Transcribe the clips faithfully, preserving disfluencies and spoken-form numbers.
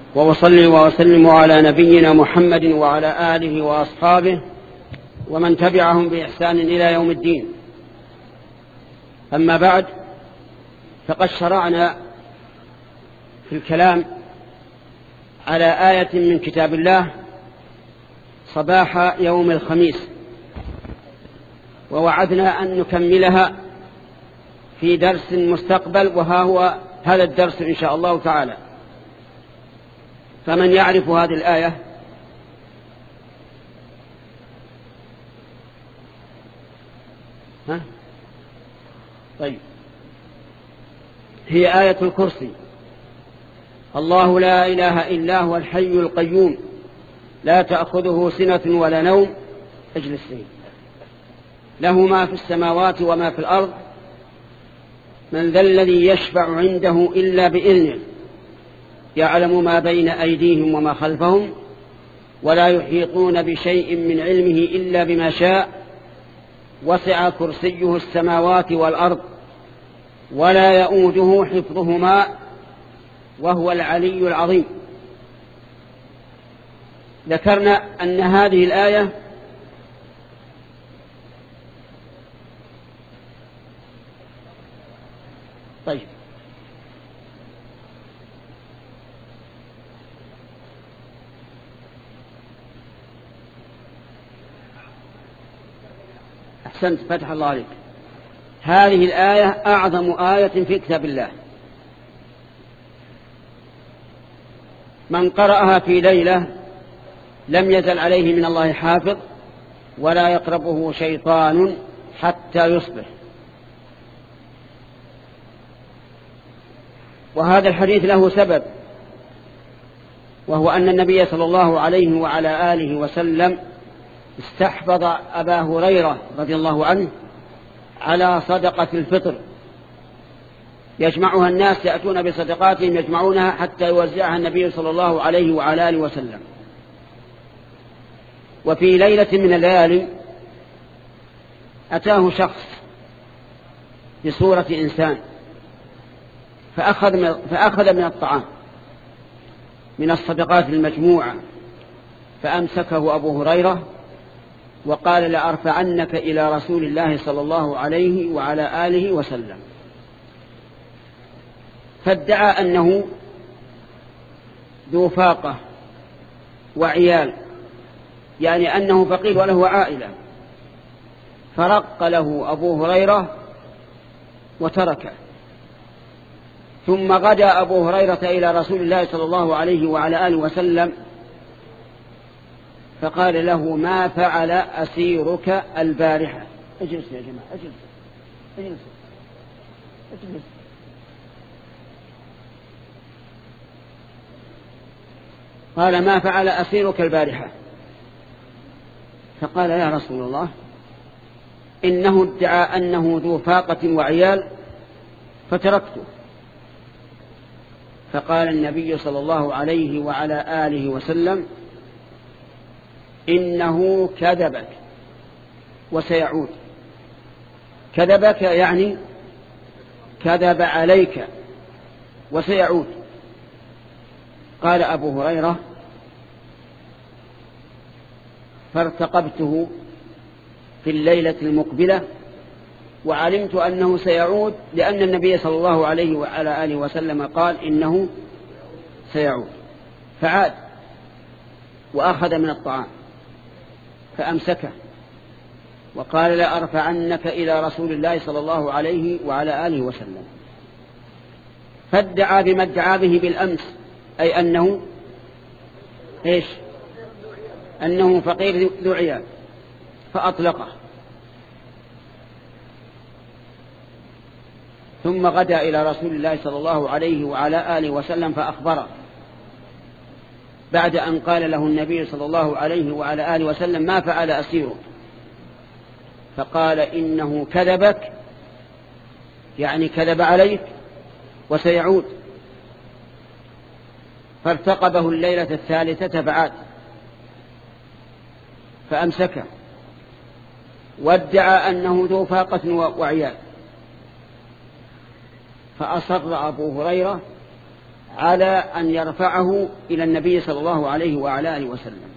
وأصلي وأسلم على نبينا محمد وعلى آله وأصحابه ومن تبعهم بإحسان إلى يوم الدين. أما بعد، فقد شرعنا في الكلام على آية من كتاب الله صباح يوم الخميس، ووعدنا أن نكملها في درس مستقبل، وها هو هذا الدرس إن شاء الله تعالى. فمن يعرف هذه الآية؟ ها؟ طيب، هي آية الكرسي. الله لا إله إلا هو الحي القيوم لا تأخذه سنة ولا نوم. اجلس فيه. له ما في السماوات وما في الأرض. من ذا الذي يشفع عنده إلا بإذنه. يعلم ما بين أيديهم وما خلفهم ولا يحيطون بشيء من علمه إلا بما شاء. وسع كرسيه السماوات والأرض ولا يؤوده حفظهما وهو العلي العظيم. ذكرنا أن هذه الآية طيب أحسنت، فتح الله عليك. هذه الآية أعظم آية في كتاب الله. من قرأها في ليلة لم يزل عليه من الله حافظ ولا يقربه شيطان حتى يصبح. وهذا الحديث له سبب، وهو أن النبي صلى الله عليه وعلى آله وسلم استحفظ أبا هريرة رضي الله عنه على صدقة الفطر، يجمعها الناس، يأتون بصدقاتهم يجمعونها حتى يوزعها النبي صلى الله عليه وعلى آله وسلم. وفي ليلة من الليالي أتاه شخص بصورة إنسان فأخذ من, فأخذ من الطعام من الصدقات المجموعة، فأمسكه أبو هريرة وقال: لأرفعنك إلى رسول الله صلى الله عليه وعلى آله وسلم. فادعى أنه ذو فاقة وعيال، يعني أنه فقير وله عائلة، فرق له أبو هريرة وتركه. ثم غدا أبو هريرة إلى رسول الله صلى الله عليه وعلى آله وسلم فقال له: ما فعل أسيرك البارحة؟ اجلس يا جماعة، اجلس اجلس اجلس. قال: ما فعل أسيرك البارحة؟ فقال: يا رسول الله، إنه ادعى أنه ذو فاقة وعيال فتركته. فقال النبي صلى الله عليه وعلى آله وسلم: إنه كذبك وسيعود. كذبك يعني كذب عليك وسيعود. قال أبو هريرة: فارتقبته في الليلة المقبلة وعلمت أنه سيعود، لأن النبي صلى الله عليه وعلى آله وسلم قال: إنه سيعود. فعاد وأخذ من الطعام فأمسكه وقال: لأرفعنك إلى رسول الله صلى الله عليه وعلى آله وسلم. فادعى بما ادعى به بالأمس، أي أنه إيش؟ أنه فقير ذو عيال، فأطلقه. ثم غدا إلى رسول الله صلى الله عليه وعلى آله وسلم فأخبره، بعد أن قال له النبي صلى الله عليه وعلى آله وسلم: ما فعل أسيرك؟ فقال: إنه كذبك، يعني كذب عليك وسيعود. فارتقبه الليلة الثالثة فعاد فأمسكه وادعى أنه ذو فاقة وعيال. فأصر أبو هريرة على أن يرفعه إلى النبي صلى الله عليه وعلى آله وسلم،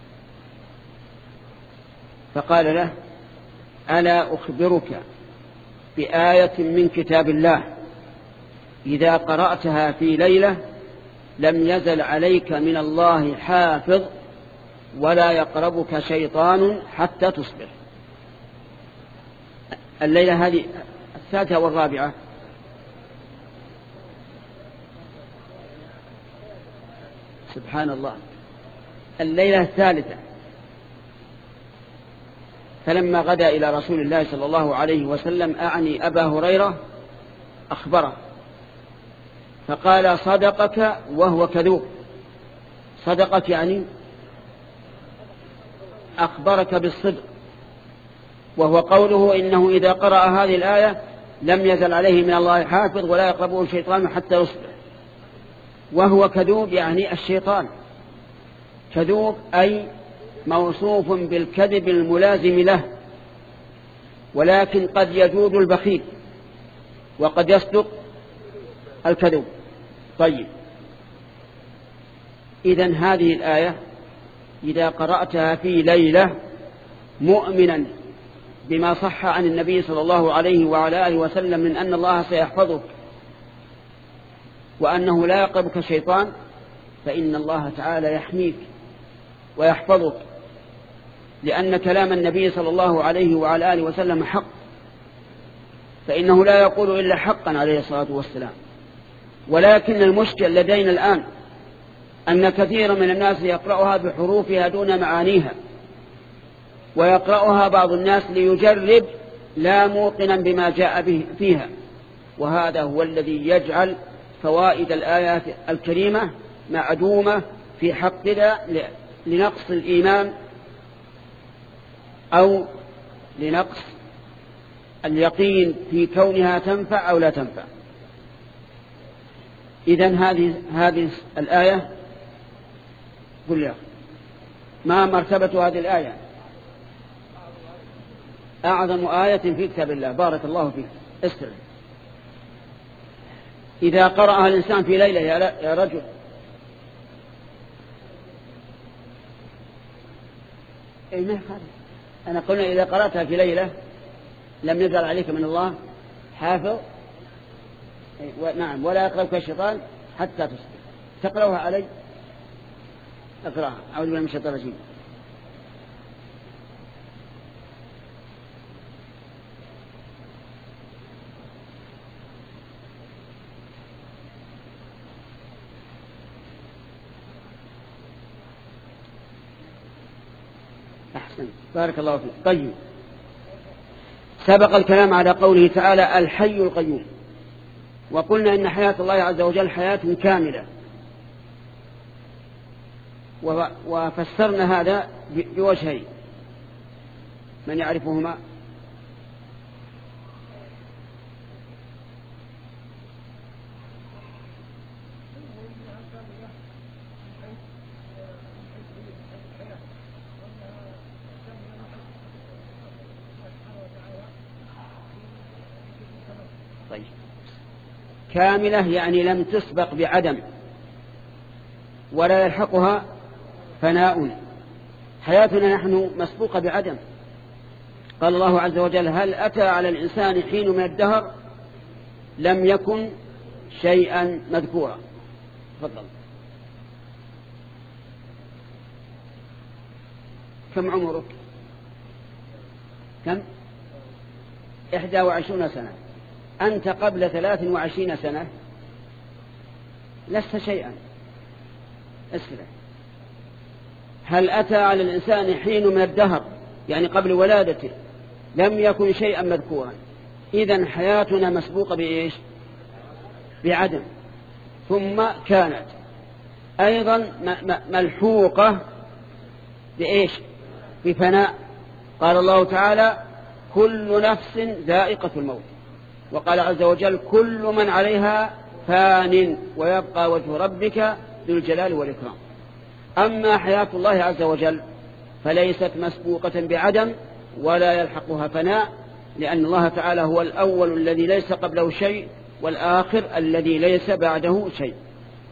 فقال له: ألا أخبرك بآية من كتاب الله إذا قرأتها في ليلة لم يزل عليك من الله حافظ ولا يقربك شيطان حتى تصبح. الليلة هذه الثالثة والرابعة. سبحان الله، الليلة الثالثة. فلما غدا إلى رسول الله صلى الله عليه وسلم أعني أبا هريرة أخبره فقال: صدقك وهو كذوب. صدقك يعني أخبرك بالصدق، وهو قوله: إنه إذا قرأ هذه الآية لم يزل عليه من الله حافظ ولا يقربه الشيطان حتى يصبح. وهو كذوب يعني الشيطان. كذوب أي موصوف بالكذب الملازم له، ولكن قد يجود البخيل وقد يصدق الكذوب. طيب، إذن هذه الآية إذا قرأتها في ليلة مؤمنا بما صح عن النبي صلى الله عليه وعلى آله وسلم من أن الله سيحفظك وأنه لا يقربك شيطان، فإن الله تعالى يحميك ويحفظك، لأن كلام النبي صلى الله عليه وعلى آله وسلم حق، فإنه لا يقول إلا حقا عليه الصلاة والسلام. ولكن المشكل لدينا الآن أن كثيرا من الناس يقرأها بحروفها دون معانيها، ويقرأها بعض الناس ليجرب لا موقنا بما جاء به فيها، وهذا هو الذي يجعل فوائد الآيات الكريمة معدومة في حقنا لنقص الإيمان أو لنقص اليقين في كونها تنفع أو لا تنفع. إذن هذه هذه الآية، قل يا ما مرتبة هذه الآية؟ أعظم آية في كتاب الله. بارك الله فيك. استمع. إذا قرأها الإنسان في ليلة يا رجل، أي ما يخالف. أنا قلنا إذا قرأتها في ليلة لم يزل عليك من الله حافظ، نعم، ولا يقربك الشيطان حتى تصبح. تقرأها علي؟ اقرأها. أعوذ بالله من الشيطان الرجيم. أحسن، بارك الله فيك. طيب، سبق الكلام على قوله تعالى: الحي القيوم، وقلنا إن حياة الله عز وجل حياة كاملة، وفسرنا هذا بوجهين، من يعرفهما؟ طيب، كاملة يعني لم تسبق بعدم ولا يلحقها فناء. حياتنا نحن مسبوقة بعدم. قال الله عز وجل: هل أتى على الإنسان حين من الدهر لم يكن شيئا مذكورا. تفضل. كم عمرك؟ كم؟ إحدى وعشرون سنة. أنت قبل ثلاث وعشرين سنة لست شيئا. اسمع، هل أتى على الإنسان حين من الدهر يعني قبل ولادته لم يكن شيئا مذكورا. إذن حياتنا مسبوقة بإيش؟ بعدم، ثم كانت أيضا ملحوقة بإيش؟ بفناء. قال الله تعالى: كل نفس ذائقة الموت. وقال عز وجل: كل من عليها فان ويبقى وجه ربك ذو الجلال والإكرام. أما حياة الله عز وجل فليست مسبوقة بعدم ولا يلحقها فناء، لأن الله تعالى هو الأول الذي ليس قبله شيء، والآخر الذي ليس بعده شيء.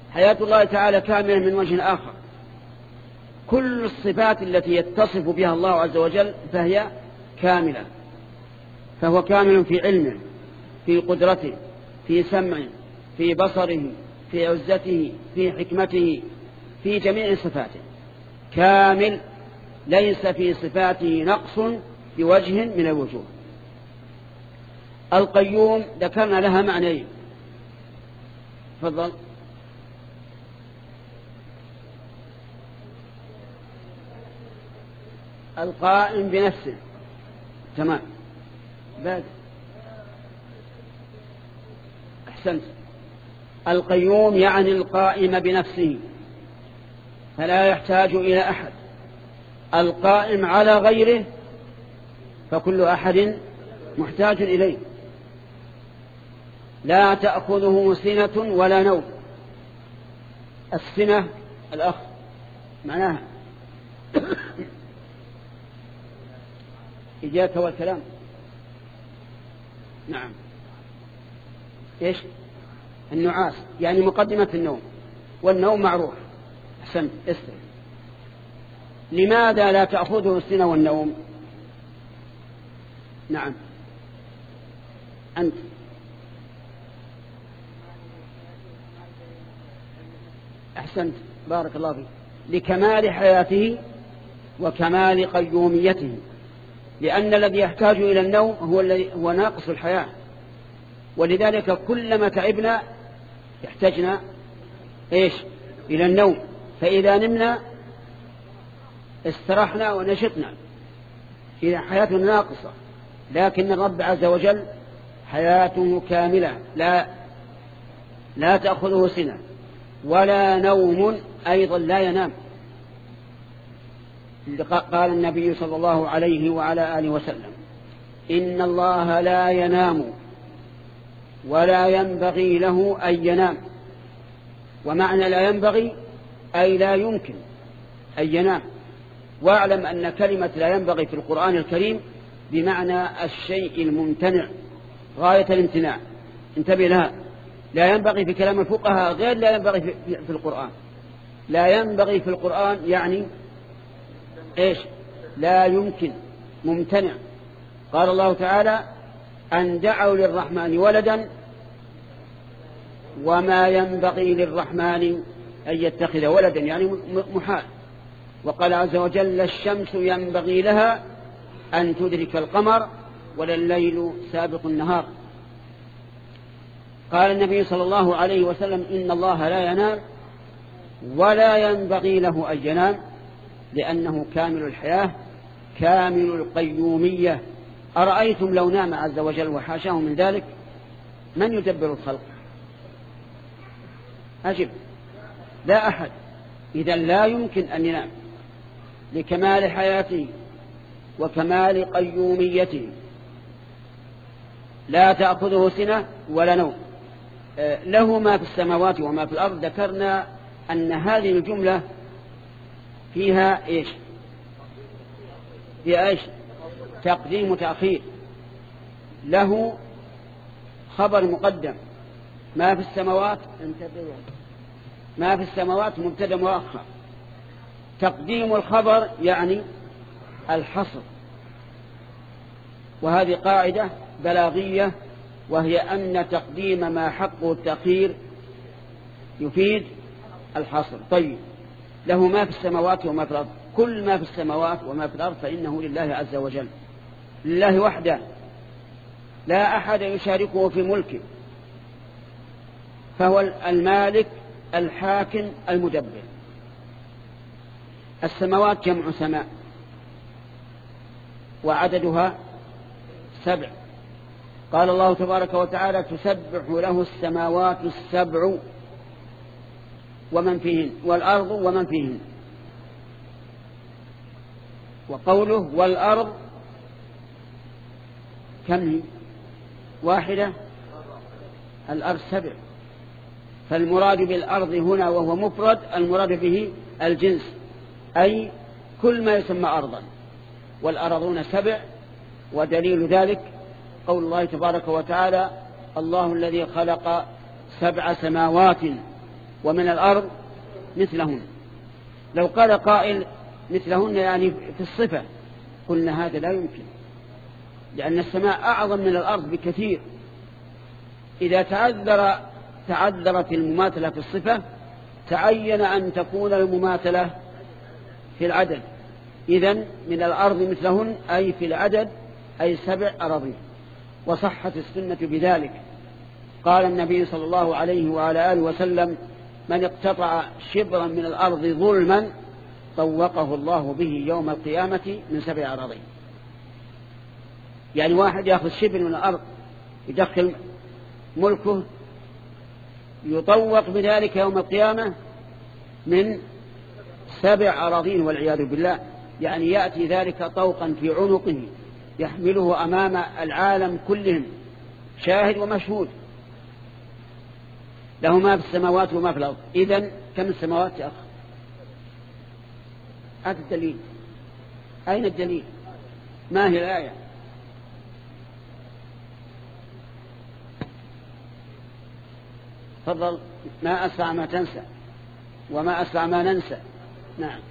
حياة الله تعالى كاملة من وجه آخر. كل الصفات التي يتصف بها الله عز وجل فهي كاملة، فهو كامل في علمه، في قدرته، في سمعه، في بصره، في عزته، في حكمته، في جميع صفاته كامل، ليس في صفاته نقص بوجه من الوجوه. القيوم ذكرنا لها معنيين. تفضل. القائم بنفسه، تمام، بعد أحسنت. القيوم يعني القائم بنفسه فلا يحتاج إلى أحد. القائم على غيره فكل أحد محتاج إليه. لا تأخذه سنة ولا نوم. السنة الأخ معناها إجاك والكلام. نعم، إيش؟ النعاس يعني مقدمة النوم، والنوم معروف. أحسنت، استري. لماذا لا تأخذه السنة والنوم؟ نعم، أنت. أحسنت، بارك الله فيك. لكمال حياته وكمال قيوميته، لأن الذي يحتاج إلى النوم هو الذي هو ناقص الحياة، ولذلك كلما تعبنا يحتاجنا إيش؟ إلى النوم، فإذا نمنا استرحنا ونشطنا، إذا حياتنا ناقصة. لكن الرب عز وجل حياته كاملة، لا لا تأخذه سنة ولا نوم، أيضا لا ينام. قال النبي صلى الله عليه وعلى آله وسلم: إن الله لا ينام ولا ينبغي له أن ينام. ومعنى لا ينبغي أي لا يمكن أن ينام. واعلم أن كلمة لا ينبغي في القرآن الكريم بمعنى الشيء الممتنع غاية الامتناع. انتبه لها، لا ينبغي في كلام الفقهاء غير لا ينبغي في القرآن. لا ينبغي في القرآن يعني إيش؟ لا يمكن، ممتنع. قال الله تعالى: أن دعوا للرحمن ولدا وما ينبغي للرحمن أن يتخذ ولدا، يعني محال. وقال عز وجل: الشمس ينبغي لها أن تدرك القمر ولا الليل سابق النهار. قال النبي صلى الله عليه وسلم: إن الله لا ينام ولا ينبغي له أن ينام، لأنه كامل الحياة كامل القيومية. أرأيتم لو نام عز وجل وحاشاه من ذلك، من يدبر الخلق؟ أجب: لا أحد. إذا لا يمكن أن ينام لكمال حياته وكمال قيوميته. لا تأخذه سنة ولا نوم، له ما في السماوات وما في الأرض. ذكرنا أن هذه الجملة فيها إيش؟ فيها إيش؟ تقديم وتأخير. له خبر مقدم، ما في السماوات ما في السماوات مبتدأ مؤخر. تقديم الخبر يعني الحصر، وهذه قاعدة بلاغية، وهي أن تقديم ما حقه التأخير يفيد الحصر. طيب، له ما في السماوات وما في الأرض. كل ما في السماوات وما في الأرض فإنه لله عز وجل، لله وحده، لا أحد يشاركه في ملكه، فهو المالك الحاكم المدبر. السماوات جمع سماء، وعددها سبع. قال الله تبارك وتعالى: تسبح له السماوات السبع ومن فيهن والأرض ومن فيهن. وقوله والأرض كم هي؟ واحدة. الأرض سبع، فالمراد بالأرض هنا وهو مفرد المراد به الجنس، أي كل ما يسمى أرضا. والأرضون سبع، ودليل ذلك قول الله تبارك وتعالى: الله الذي خلق سبع سماوات ومن الأرض مثلهن. لو قال قائل مثلهن يعني في الصفة، قلنا هذا لا يمكن، لأن السماء أعظم من الأرض بكثير. إذا تعذر تعذرت المماثلة في الصفة تعين أن تكون المماثلة في العدد. إذن من الأرض مثلهن أي في العدد، أي سبع أراضين. وصحت السنة بذلك. قال النبي صلى الله عليه وعلى آله وسلم: من اقتطع شبرا من الأرض ظلما طوقه الله به يوم القيامة من سبع أراضين. يعني واحد يأخذ شبر من الأرض يدخل ملكه يطوق بذلك يوم القيامة من سبع أراضين والعياذ بالله. يعني يأتي ذلك طوقا في عنقه يحمله أمام العالم كلهم شاهد ومشهود، له ما في السماوات وما في الأرض. إذن كم السماوات يا أخ؟ هذا الدليل. أين الدليل؟ ما هي الآية؟ تفضل. ما أسرع ما تنسى وما أسرع ما ننسى. نعم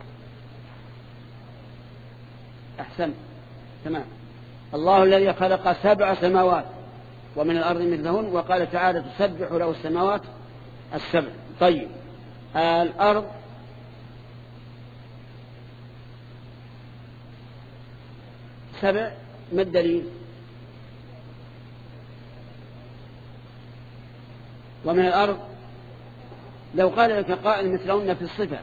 أحسن تمام. الله الذي خلق سبع سماوات ومن الأرض مثلهن، وقال تعالى: تسبح له السماوات السبع. طيب الأرض سبع، ما الدليل؟ ومن الأرض لو قال لك قائل مثلهن في الصفة،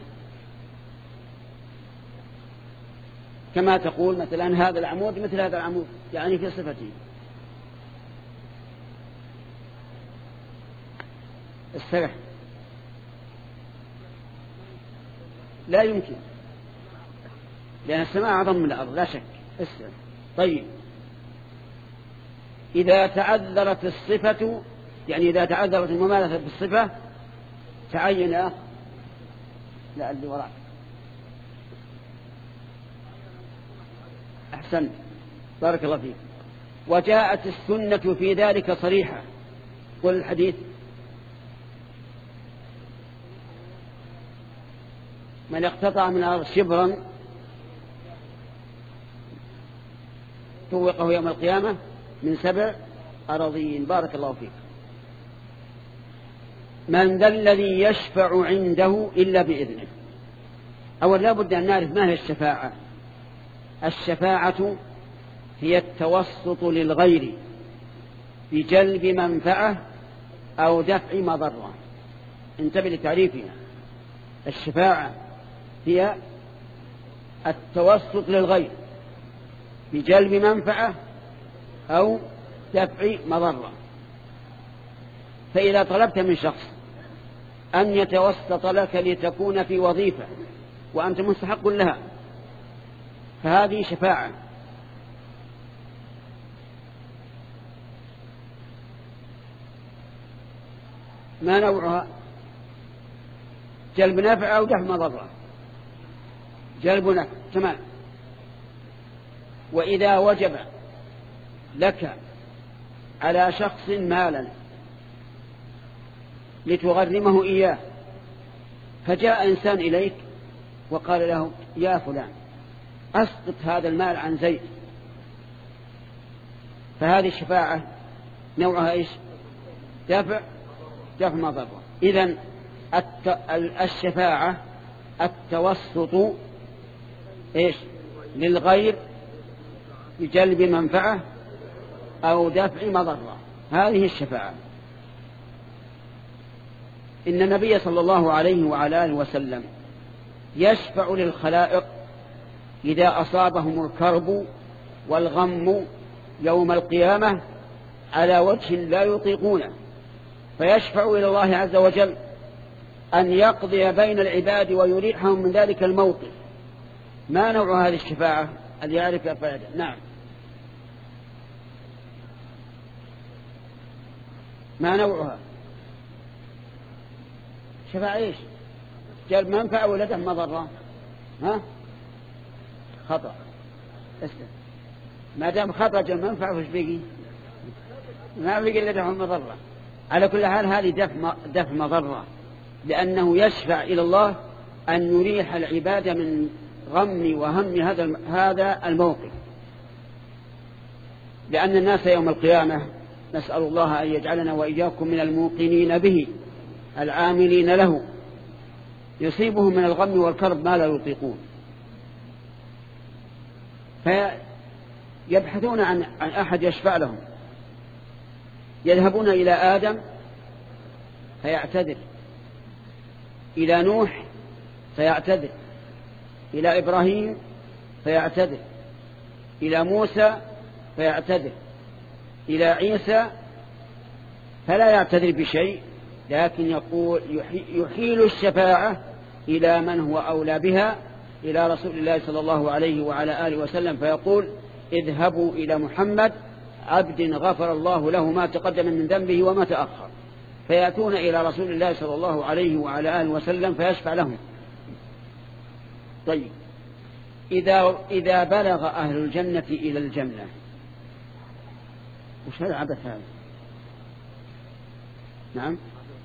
كما تقول مثلا هذا العمود مثل هذا العمود، يعني في صفته. السبع لا يمكن، لأن السماء أعظم من الأرض لا شك. السبع. طيب إذا تعذرت الصفة، يعني إذا تعذرت المماثلة بالصفة تعين لا اللي وراء. أحسن بارك الله فيك. وجاءت السنة في ذلك صريحة. قل الحديث: من اقتطع من الأرض شبرا طوقه يوم القيامة من سبع أراضين. بارك الله فيك. من ذا الذي يشفع عنده إلا بإذنه. أولا لا بد أن نعرف ما هي الشفاعة. الشفاعة هي التوسط للغير بجلب منفعة أو دفع مضرة. انتبه لتعريفنا. الشفاعة هي التوسط للغير بجلب منفعة أو دفع مضرة. فإذا طلبت من شخص أن يتوسط لك لتكون في وظيفة وأنت مستحق لها، فهذه شفاعة. ما نوعها؟ جلب نفع أو دفع مضرة. جلب نفع تمام. وإذا وجب لك على شخص مالا لتغرمه إياه، فجاء إنسان إليك وقال له: يا فلان أسقط هذا المال عن زيد، فهذه الشفاعة نوعها إيش؟ دفع دفع مضرة. إذن الشفاعة التوسط إيش؟ للغير بجلب منفعة أو دفع مضرة، هذه الشفاعة. إن النبي صلى الله عليه وعلى آله وسلم يشفع للخلائق إذا أصابهم الكرب والغم يوم القيامة على وجه لا يطيقونه، فيشفع إلى الله عز وجل أن يقضي بين العباد ويريحهم من ذلك الموقف. ما نوع هذه الشفاعة؟ اللي يعرف فائدة. نعم ما نوعها؟ شفاعة إيش؟ جلب منفعة ولا دفع مضرة؟ ها؟ خطأ. اسلم. ما دام خطأ جلب منفعة وش بيجي؟ ما بيجي إلا دفع مضرة. على كل حال هذه دفع دفع مضرة لأنه يشفع إلى الله أن يريح العبادة من غم وهم هذا هذا الموقف، لأن الناس يوم القيامة نسأل الله أن يجعلنا وإياكم من الموقنين به العاملين له يصيبهم من الغم والكرب ما لا يطيقون، فيبحثون عن عن أحد يشفع لهم، يذهبون إلى آدم فيعتذر، إلى نوح فيعتذر، إلى إبراهيم فيعتذر، إلى موسى فيعتذر، إلى عيسى فلا يعتذر بشيء، لكن يقول يحيل الشفاعة إلى من هو أولى بها، إلى رسول الله صلى الله عليه وعلى آله وسلم، فيقول اذهبوا إلى محمد عبد غفر الله له ما تقدم من ذنبه وما تأخر، فيأتون إلى رسول الله صلى الله عليه وعلى آله وسلم فيشفع لهم. طيب، إذا, إذا بلغ أهل الجنة إلى الجنة، وش هذا عبث هذا؟ نعم،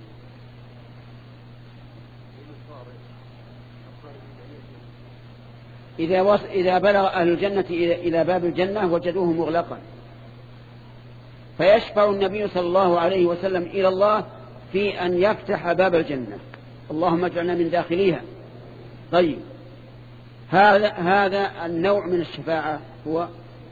إذا, وص... إذا بلغ أهل الجنة إلى باب الجنة وجدوه مغلقا، فيشفع النبي صلى الله عليه وسلم إلى الله في أن يفتح باب الجنة، اللهم اجعلنا من داخليها. طيب، هذا هذا النوع من الشفاعة هو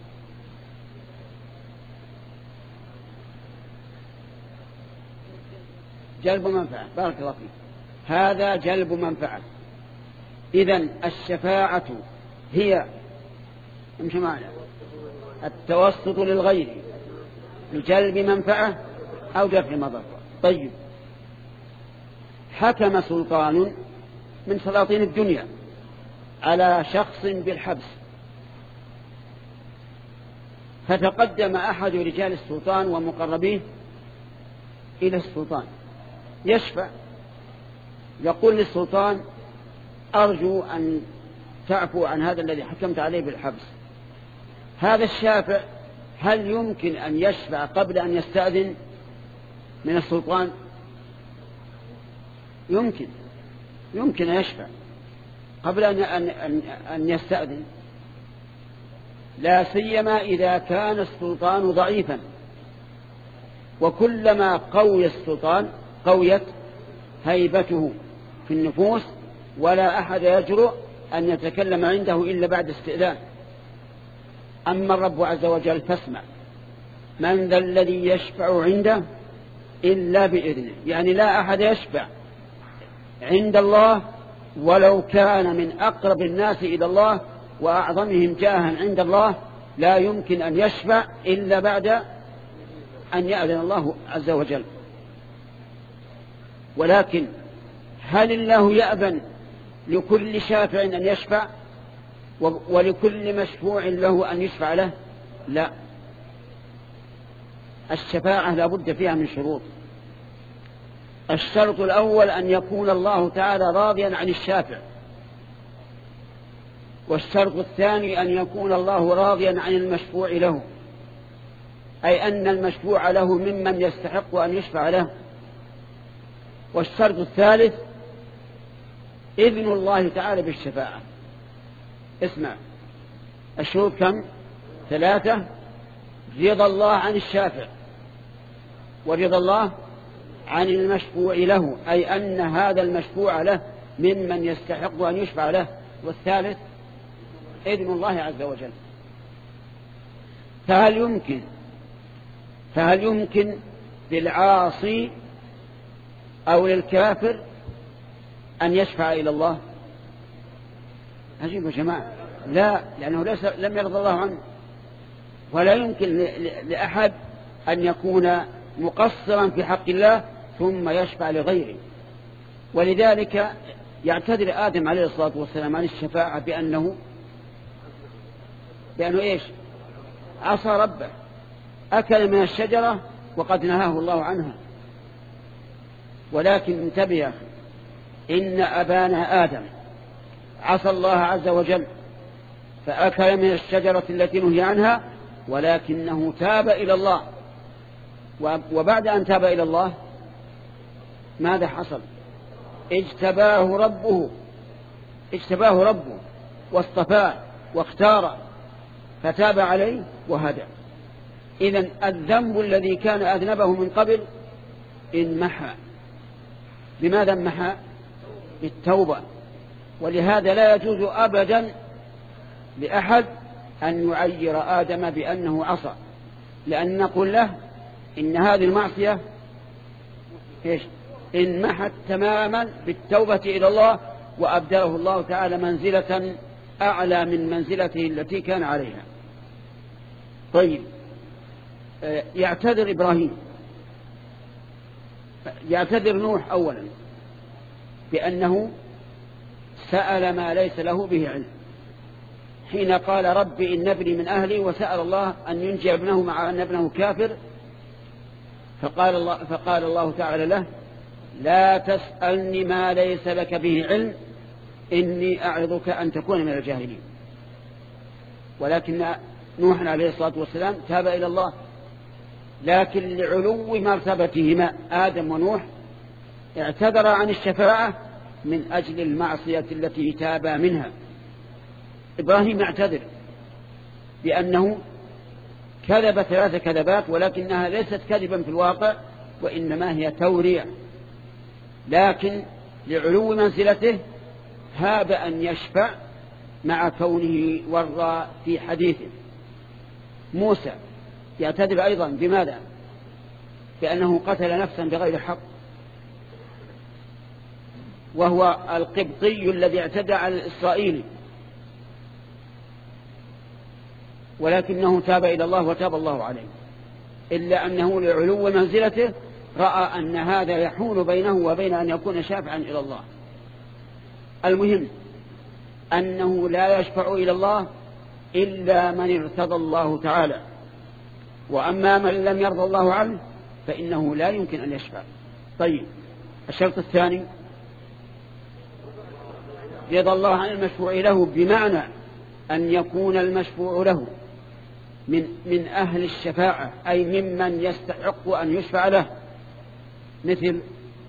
جلب منفعة. بارك الله فيك، هذا جلب منفعة. إذن الشفاعة هي مش معنى التوسط للغير لجلب منفعة أو دفع مضرة. طيب، حكم سلطان من سلاطين الدنيا على شخص بالحبس، فتقدم أحد رجال السلطان ومقربيه إلى السلطان يشفع، يقول للسلطان أرجو أن تعفو عن هذا الذي حكمت عليه بالحبس. هذا الشافع هل يمكن أن يشفع قبل أن يستأذن من السلطان؟ يمكن يمكن أن يشفع قبل أن, أن, أن يستأذن، لا سيما إذا كان السلطان ضعيفا، وكلما قوي السلطان قويت هيبته في النفوس، ولا أحد يجرؤ أن يتكلم عنده إلا بعد استئذان. أما الرب عز وجل فاسمع، من ذا الذي يشفع عنده إلا بإذنه، يعني لا أحد يشفع عند الله ولو كان من أقرب الناس إلى الله وأعظمهم جاها عند الله، لا يمكن أن يشفع إلا بعد أن يأذن الله عز وجل. ولكن هل الله يأذن لكل شافع أن يشفع ولكل مشفوع له أن يشفع له؟ لا، الشفاعة لا بد فيها من شروط. الشرط الأول أن يكون الله تعالى راضيا عن الشافع، والشرط الثاني أن يكون الله راضيا عن المشفوع له، أي أن المشفوع له ممن يستحق أن يشفع له. والشرط الثالث إذن الله تعالى بالشفاعة. اسمع، الشروط كم؟ ثلاثة: رضا الله عن الشافع، ورضا الله عن المشفوع له، أي أن هذا المشفوع له ممن يستحق أن يشفع له. والثالث إذن الله عز وجل. فهل يمكن فهل يمكن للعاصي أو للكافر أن يشفع إلى الله؟ عجيب يا جماعة، لا، لأنه ليس لم يرضى الله عنه، ولا يمكن لأحد أن يكون مقصرا في حق الله ثم يشفع لغيره. ولذلك يعتذر آدم عليه الصلاة والسلام عن الشفاعة بأنه بأنه إيش؟ عصى ربه، أكل من الشجرة وقد نهاه الله عنها. ولكن انتبه يا أخي، إن أبانا آدم عصى الله عز وجل فأكل من الشجرة التي نهي عنها، ولكنه تاب إلى الله، وبعد أن تاب إلى الله ماذا حصل؟ اجتباه ربه اجتباه ربه واصطفاه واختاره فتاب عليه وهدى. إذن الذنب الذي كان أذنبه من قبل انمحى. بماذا انمحى؟ بالتوبة. ولهذا لا يجوز أبدا لأحد أن يعير آدم بأنه عصى، لأن نقول له إن هذه المعصية إيش؟ انمحت تماما بالتوبة إلى الله، وأبدله الله تعالى منزلة أعلى من منزلته التي كان عليها. طيب، يعتذر إبراهيم، يعتذر نوح أولا بأنه سأل ما ليس له به علم، حين قال رب إن ابني من أهلي، وسأل الله أن ينجي ابنه مع أن ابنه كافر، فقال الله, فقال الله تعالى له لا تسألني ما ليس لك به علم إني أعظك أن تكون من الجاهلين. ولكن نوح عليه الصلاة والسلام تاب إلى الله، لكن لعلو مرتبتهما آدم ونوح اعتذر عن الشفاعة من أجل المعصية التي تابا منها. إبراهيم يعتذر بأنه كذب ثلاث كذبات، ولكنها ليست كذبا في الواقع، وإنما هي تورية، لكن لعلو منزلته هاب أن يشفع مع كونه ورى في حديثه. موسى يعتذر أيضا بماذا؟ بأنه قتل نفسا بغير حق، وهو القبطي الذي اعتدى على الإسرائيلي، ولكنه تاب إلى الله وتاب الله عليه، إلا أنه لعلو منزلته رأى أن هذا يحول بينه وبين أن يكون شافعا إلى الله. المهم أنه لا يشفع إلى الله إلا من ارتضى الله تعالى، وأما من لم يرضى الله عنه فإنه لا يمكن أن يشفع. طيب، الشرط الثاني رضا الله عن المشفوع له، بمعنى أن يكون المشفوع له من, من أهل الشفاعة، أي ممن يستحق أن يشفع له، مثل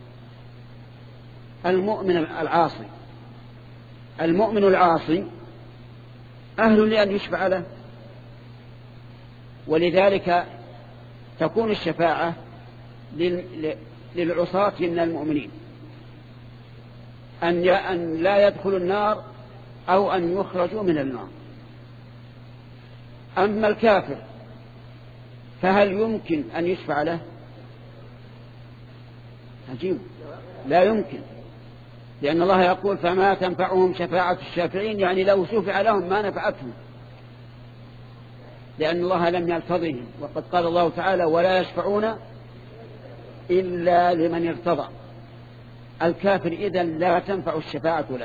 المؤمن العاصي. المؤمن العاصي أهل لأن يشفع له، ولذلك تكون الشفاعة للعصاة من المؤمنين، أن لا يدخلوا النار أو أن يخرجوا من النار. أما الكافر فهل يمكن أن يشفع له؟ عجيب، لا يمكن، لأن الله يقول فما تنفعهم شفاعة الشافعين، يعني لو شفع لهم ما نفعتهم، لأن الله لم يرتضهم، وقد قال الله تعالى ولا يشفعون إلا لمن ارتضى. الكافر إذن لا تنفع الشفاعة له،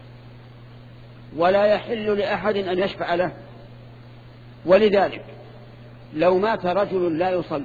ولا يحل لأحد أن يشفع له. ولذلك لو مات رجل لا يصلي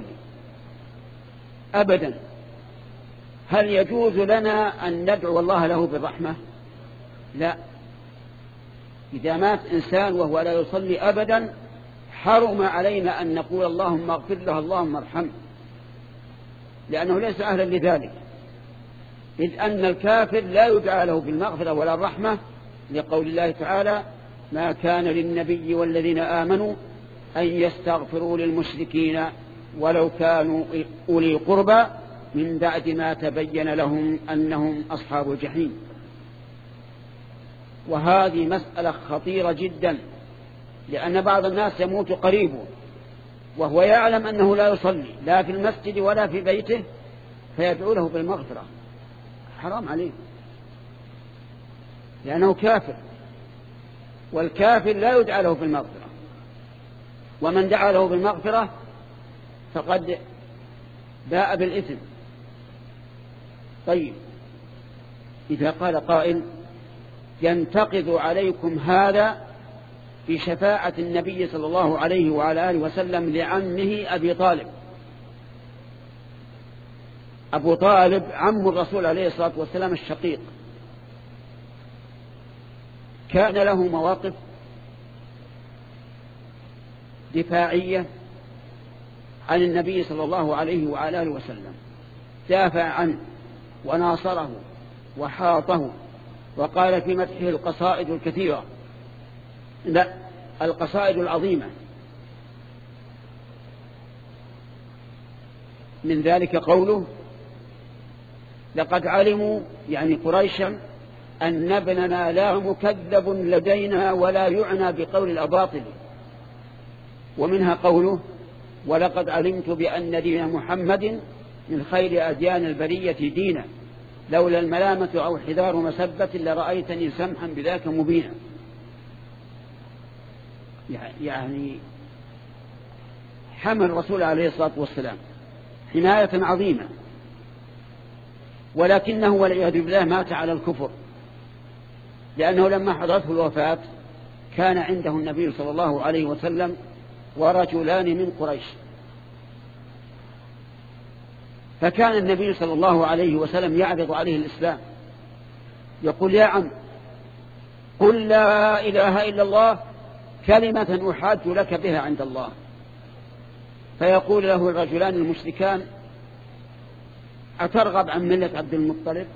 أبدا، هل يجوز لنا أن ندعو الله له بالرحمة؟ لا. إذا مات إنسان وهو لا يصلي أبدا حرم علينا أن نقول اللهم اغفر له اللهم ارحمه، لأنه ليس أهلا لذلك، إذ أن الكافر لا يدعى له بالمغفرة ولا الرحمة، لقول الله تعالى ما كان للنبي والذين آمنوا أن يستغفروا للمشركين ولو كانوا أولي قربى من بعد ما تبين لهم أنهم أصحاب الجحيم. وهذه مسألة خطيرة جدا، لأن بعض الناس يموت قريبه وهو يعلم أنه لا يصلي لا في المسجد ولا في بيته، فيدعو له بالمغفرة. حرام عليه، لأنه كافر، والكافر لا يدعى له بالمغفرة، ومن دعا له بالمغفرة فقد باء بالإثم. طيب، إذا قال قائل ينتقض عليكم هذا بشفاعة النبي صلى الله عليه وعلى آله وسلم لعمه أبي طالب. أبو طالب عم الرسول عليه الصلاة والسلام الشقيق، كان له مواقف دفاعية عن النبي صلى الله عليه وعلى آله وسلم، دافع عنه وناصره وحاطه، وقال في مدحه القصائد الكثيرة، لا القصائد العظيمة. من ذلك قوله: لقد علموا يعني قريشا أن ابننا لا مكذب لدينا ولا يعنى بقول الأباطل. ومنها قوله: ولقد علمت بأن دين محمد من خير أديان البرية دينا لولا الملامة أو حذار مسبة لرأيتني سمحا بذاك مبينا. يعني حمل الرسول عليه الصلاة والسلام حماية عظيمة، ولكنه والعياذ بالله مات على الكفر، لأنه لما حضرته الوفاة كان عنده النبي صلى الله عليه وسلم ورجلان من قريش، فكان النبي صلى الله عليه وسلم يعرض عليه الإسلام، يقول: يا عم قل لا إله إلا الله كلمة أحاج لك بها عند الله. فيقول له الرجلان المشركان: أترغب عن ملة عبد المطلب؟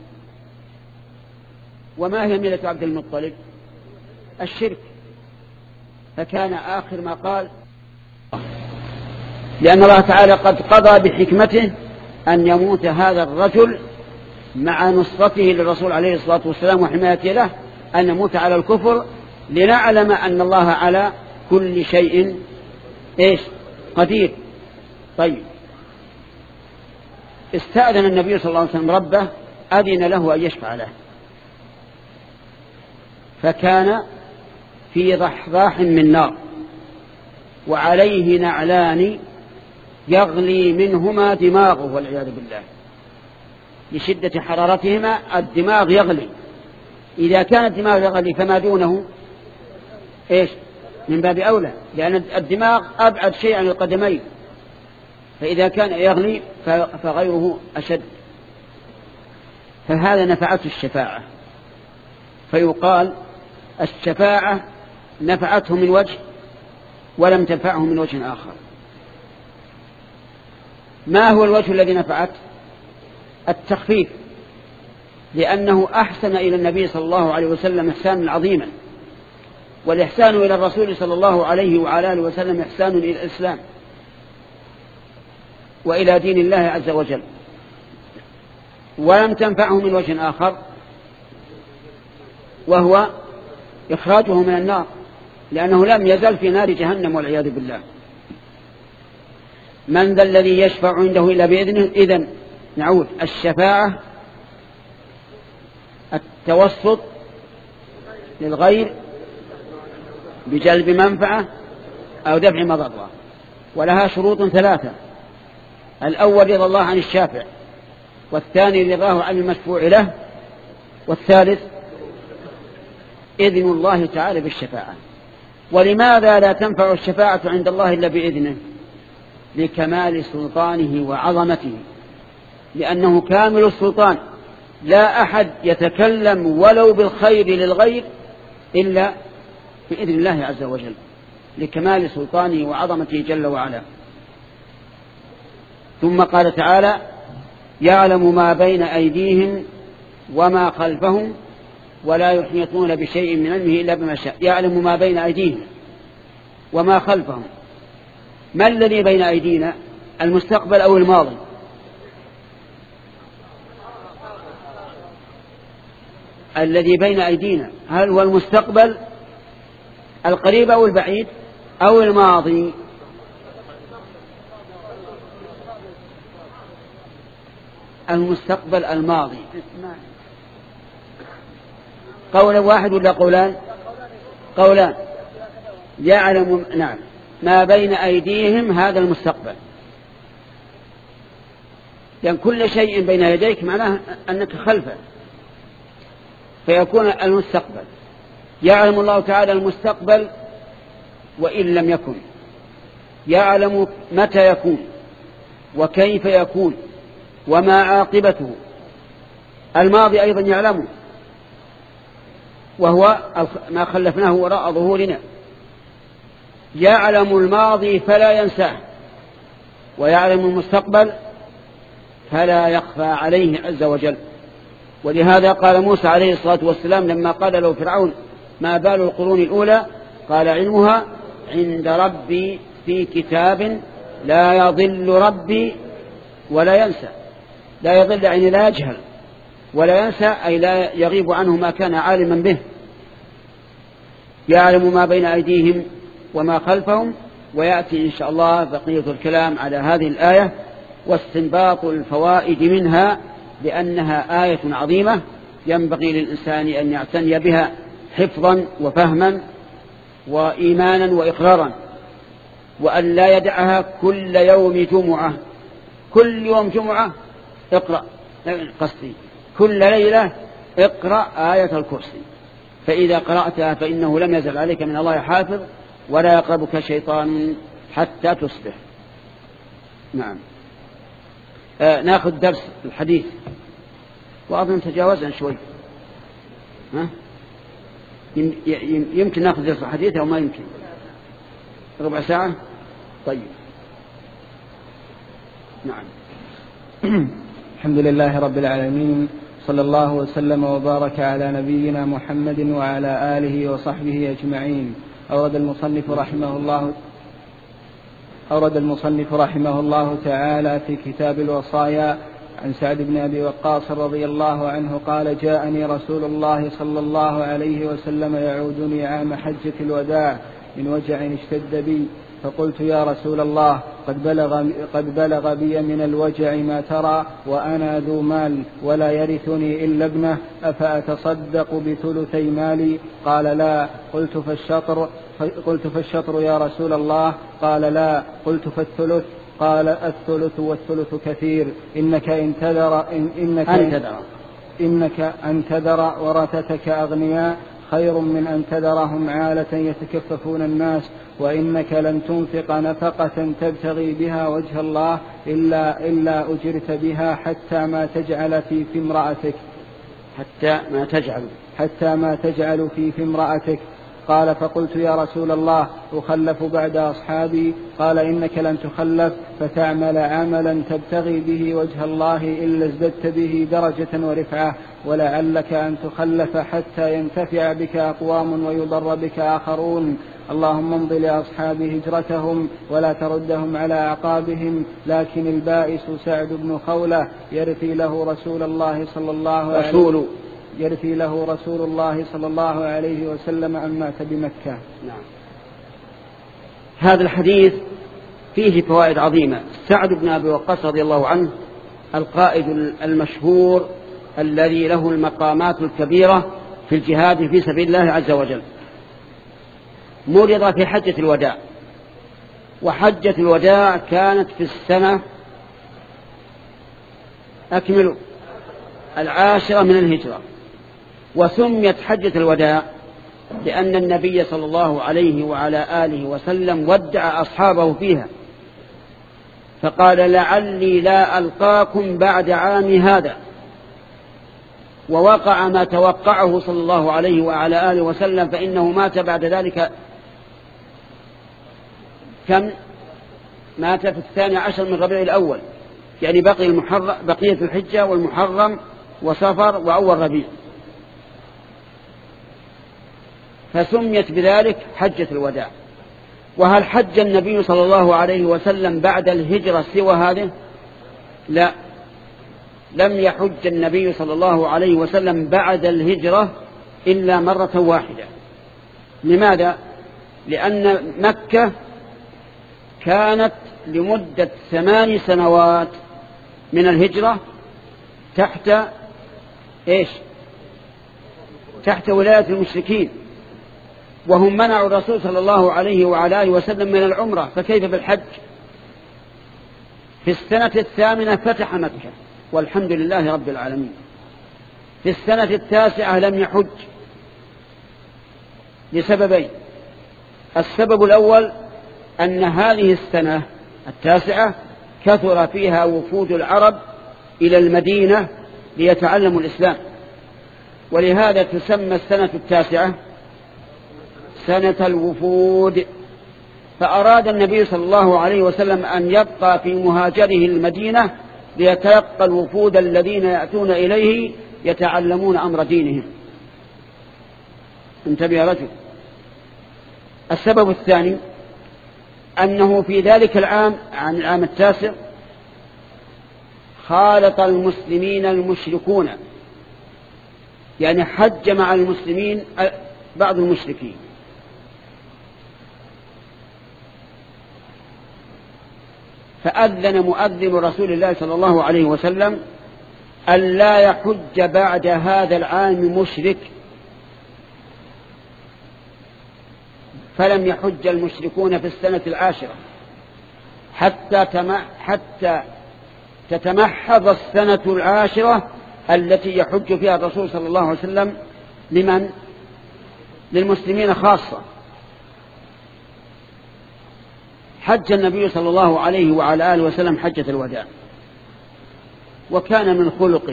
وما هي ملة عبد المطلب؟ الشرك. فكان آخر ما قال: لأن الله تعالى قد قضى بحكمته أن يموت هذا الرجل مع نصرته للرسول عليه الصلاة والسلام وحمايته له، أن يموت على الكفر، لنعلم أن الله على كل شيء إيش قدير. طيب، استأذن النبي صلى الله عليه وسلم ربه، أذن له أن يشفع له، فكان في ضحضاح من نار وعليه نعلان يغلي منهما دماغه والعياذ بالله، لشدة حرارتهما الدماغ يغلي. إذا كان الدماغ يغلي فما دونه إيش من باب أولى، لأن الدماغ أبعد شيء عن القدمين، فإذا كان يغلي فغيره أشد. فهذا نفعته الشفاعة، فيقال الشفاعة نفعته من وجه ولم تنفعه من وجه آخر. ما هو الوجه الذي نفعت؟ التخفيف، لأنه أحسن إلى النبي صلى الله عليه وسلم إحسانا عظيما، والإحسان إلى الرسول صلى الله عليه وعلى آله وسلم إحسان إلى الإسلام وإلى دين الله عز وجل. ولم تنفعه من وجه آخر، وهو إخراجه من النار، لأنه لم يزل في نار جهنم والعياذ بالله. من ذا الذي يشفع عنده إلا بإذنه؟ إذن نعود: الشفاعة التوسط للغير بجلب منفعة أو دفع مضرة، ولها شروط ثلاثة: الأول رضا الله عن الشافع، والثاني رضاه عن المشفوع له، والثالث إذن الله تعالى بالشفاعة. ولماذا لا تنفع الشفاعة عند الله إلا بإذنه؟ لكمال سلطانه وعظمته، لأنه كامل السلطان، لا أحد يتكلم ولو بالخير للغير إلا بإذن الله عز وجل، لكمال سلطانه وعظمته جل وعلا. ثم قال تعالى: يعلم ما بين أيديهم وما خلفهم ولا يحيطون بشيء من علمه إلا بما شاء. يعلم ما بين أيديهم وما خلفهم. ما الذي بين أيدينا؟ المستقبل أو الماضي؟ الذي بين أيدينا هل هو المستقبل القريب أو البعيد أو الماضي؟ المستقبل الماضي. قول واحد ولا قولان؟ قولان. يعلم نعم ما بين أيديهم هذا المستقبل، لأن كل شيء بين يديك معناه أنك خلفه، فيكون المستقبل. يعلم الله تعالى المستقبل وإن لم يكن، يعلم متى يكون وكيف يكون وما عاقبته. الماضي أيضا يعلمه، وهو ما خلفناه وراء ظهورنا. يعلم الماضي فلا ينساه، ويعلم المستقبل فلا يخفى عليه عز وجل. ولهذا قال موسى عليه الصلاة والسلام لما قال له فرعون ما بال القرون الأولى قال علمها عند ربي في كتاب لا يضل ربي ولا ينسى. لا يضل يعني لا يجهل، ولا ينسى أي لا يغيب عنه ما كان عالما به. يعلم ما بين أيديهم وما خلفهم. ويأتي إن شاء الله بقية الكلام على هذه الآية واستنباط الفوائد منها، لأنها آية عظيمة ينبغي للإنسان أن يعتني بها حفظا وفهما وإيمانا وإقرارا، وأن لا يدعها كل يوم جمعة. كل يوم جمعة اقرأ، قصدي كل ليلة اقرأ آية الكرسي، فإذا قرأتها فإنه لم يزل عليك من الله حافظ ولا يقربك شيطان حتى تصبح. نعم. آه ناخذ درس الحديث، وأظن تجاوزنا شوي. ها؟ يمكن ناخذ درس الحديث أو ما يمكن؟ ربع ساعة. طيب. نعم. الحمد لله رب العالمين، صلى الله وسلم وبارك على نبينا محمد وعلى آله وصحبه أجمعين. أورد المصنف رحمه الله أورد المصنف رحمه الله تعالى في كتاب الوصايا عن سعد بن أبي وقاص رضي الله عنه قال جاءني رسول الله صلى الله عليه وسلم يعودني عام حجة الوداع من وجع اشتد بي، فقلت يا رسول الله قد بلغ, قد بلغ بي من الوجع ما ترى وأنا ذو مال ولا يرثني إلا ابنه، أفأتصدق بثلثي مالي؟ قال لا. قلت فالشطر قلت فالشطر يا رسول الله؟ قال لا. قلت فالثلث؟ قال الثلث والثلث كثير، إنك إن تذر إن إنك أنتذر إنك أن تذر ورثتك أغنياء خير من أن تذرهم عالة يتكففون الناس، وإنك لن تنفق نفقة تبتغي بها وجه الله إلا, إلا أجرت بها حتى ما تجعل في في امرأتك حتى ما تجعل حتى ما تجعل في في امرأتك. قال فقلت يا رسول الله أخلف بعد أصحابي؟ قال إنك لن تخلف فتعمل عملا تبتغي به وجه الله إلا ازددت به درجة ورفعة، ولعلك أن تخلف حتى ينتفع بك أقوام ويضر بك آخرون. اللهم امض لأصحاب هجرتهم ولا تردهم على أعقابهم. لكن البائس سعد بن خولة يرثي له رسول الله صلى الله عليه وسلم يرثي له رسول الله صلى الله عليه وسلم أن مات بمكة. نعم. هذا الحديث فيه فوائد عظيمة. سعد بن أبي وقاص رضي الله عنه القائد المشهور الذي له المقامات الكبيرة في الجهاد في سبيل الله عز وجل، مرض في حجة الوداع، وحجة الوداع كانت في السنة أكمل العاشرة من الهجرة، وسميت حجة الوداع لأن النبي صلى الله عليه وعلى آله وسلم ودع أصحابه فيها، فقال لعلي لا ألقاكم بعد عام هذا، ووقع ما توقعه صلى الله عليه وعلى آله وسلم، فإنه مات بعد ذلك كم؟ مات في الثاني عشر من ربيع الأول، يعني بقي المحرم بقية الحجة والمحرم وصفر وأول ربيع، فسميت بذلك حجة الوداع. وهل حج النبي صلى الله عليه وسلم بعد الهجرة سوى هذه؟ لا، لم يحج النبي صلى الله عليه وسلم بعد الهجرة إلا مرة واحدة. لماذا؟ لأن مكة كانت لمدة ثمان سنوات من الهجرة تحت إيش؟ تحت ولاية المشركين، وهم منعوا الرسول صلى الله عليه وعلى آله وسلم من العمرة، فكيف بالحج؟ في السنة الثامنة فتح مكة والحمد لله رب العالمين. في السنة التاسعة لم يحج لسببين. السبب الأول أن هذه السنة التاسعة كثر فيها وفود العرب إلى المدينة ليتعلموا الإسلام، ولهذا تسمى السنة التاسعة سنة الوفود. فأراد النبي صلى الله عليه وسلم أن يبقى في مهاجره المدينة ليتلقى الوفود الذين يأتون إليه يتعلمون أمر دينهم. انتبه يا رجل. السبب الثاني أنه في ذلك العام، عن العام التاسع، خالط المسلمين المشركون، يعني حج مع المسلمين بعض المشركين، فأذن مؤذن رسول الله صلى الله عليه وسلم أن لا يحج بعد هذا العام مشرك، فلم يحج المشركون في السنة العاشرة حتى حتى تتمحض السنة العاشرة التي يحج فيها الرسول صلى الله عليه وسلم. لمن؟ للمسلمين خاصة. حج النبي صلى الله عليه وعلى آله وسلم حجة الوداع، وكان من خلقه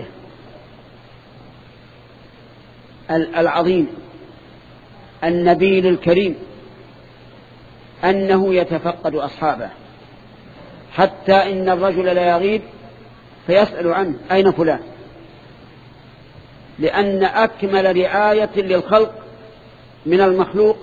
العظيم النبيل الكريم أنه يتفقد أصحابه، حتى إن الرجل لا يغيب فيسأل عنه أين فلان، لأن أكمل رعاية للخلق من المخلوق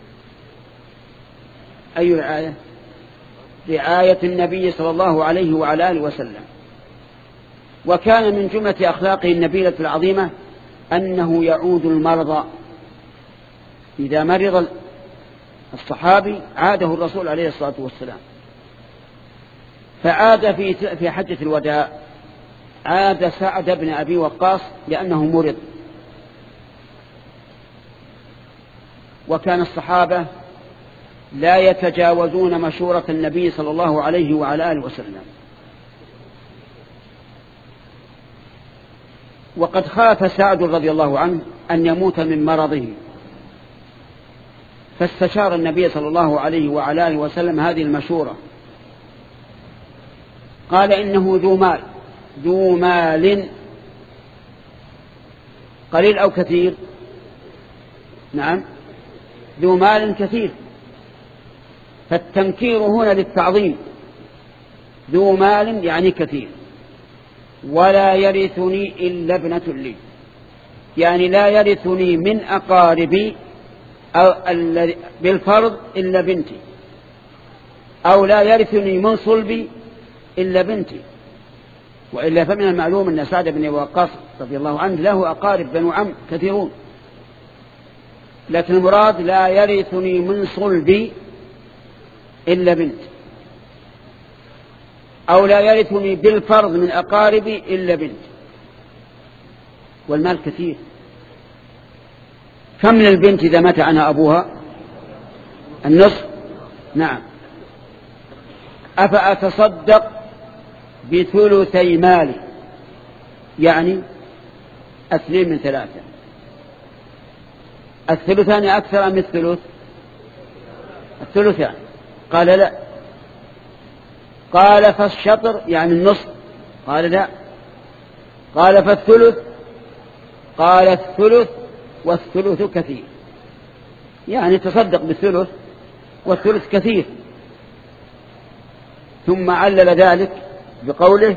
أي رعاية؟ رعاية النبي صلى الله عليه وعلى آله وسلم. وكان من جملة أخلاقه النبيلة العظيمة أنه يعود المرضى، إذا مرض الصحابي عاده الرسول عليه الصلاة والسلام. فعاد في في حجة الوداع، عاد سعد بن أبي وقاص لأنه مرض. وكان الصحابة لا يتجاوزون مشورة النبي صلى الله عليه وعلى آله وسلم. وقد خاف سعد رضي الله عنه أن يموت من مرضه، فاستشار النبي صلى الله عليه وعلى آله وسلم هذه المشورة. قال إنه ذو مال، ذو مال قليل أو كثير؟ نعم، ذو مال كثير، فالتنكير هنا للتعظيم. ذو مال يعني كثير. ولا يرثني إلا ابنة لي، يعني لا يرثني من أقاربي أو بالفرض إلا بنتي، أو لا يرثني من صلبي إلا بنتي. وإلا فمن المعلوم أن سعد بن وقاص رضي الله عنه له أقارب بنو عم كثيرون، لكن المراد لا يرثني من صلبي إلا بنت، أو لا يرثني بالفرض من أقاربي إلا بنت. والمال كثير. كم من البنت إذا مات عنها أبوها؟ النصف. نعم. أفأتصدق بثلثي مالي، يعني اثنين من ثلاثة. الثلثان أكثر من الثلث؟ الثلثان. قال لا. قال فالشطر يعني النصف؟ قال لا. قال فالثلث؟ قال الثلث والثلث كثير، يعني تصدق بالثلث والثلث كثير. ثم علل ذلك بقوله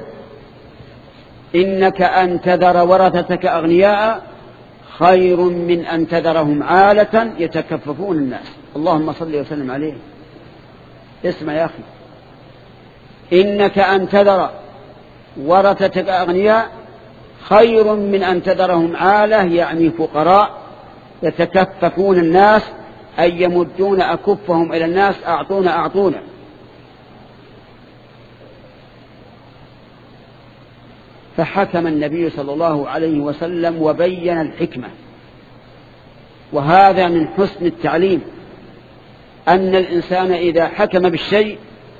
إنك أن تذر ورثتك أغنياء خير من أن تذرهم عالة يتكففون الناس. اللهم صل وسلم عليه. اسمع يا أخي، إنك أن تذر ورثتك أغنياء خير من أن تذرهم عالة، يعني فقراء يتكففون الناس، أي يمدون أكفهم إلى الناس، أعطونا أعطونا. فحكم النبي صلى الله عليه وسلم وبين الحكمة. وهذا من حسن التعليم، أن الإنسان إذا حكم بالشيء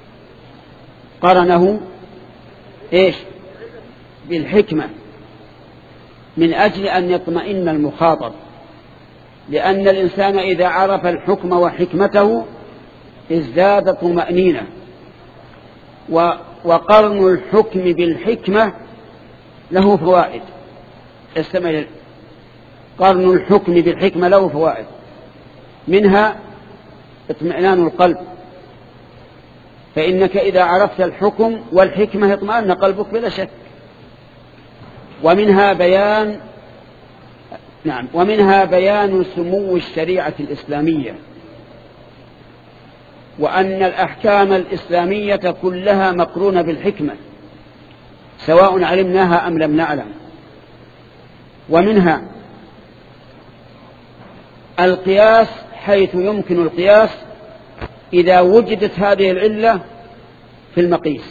قرنه إيش؟ بالحكمة، من أجل أن يطمئن المخاطب، لأن الإنسان إذا عرف الحكم وحكمته ازداد طمأنينة. وقرن الحكم بالحكمة له فوائد. استمع، قرن الحكم بالحكمة له فوائد، منها اطمئنان القلب، فإنك إذا عرفت الحكم والحكمة اطمأن قلبك بلا شك. ومنها بيان نعم. ومنها بيان سمو الشريعة الإسلامية، وأن الأحكام الإسلامية كلها مقرونة بالحكمة سواء علمناها أم لم نعلم. ومنها القياس، حيث يمكن القياس إذا وجدت هذه العلة في المقيس.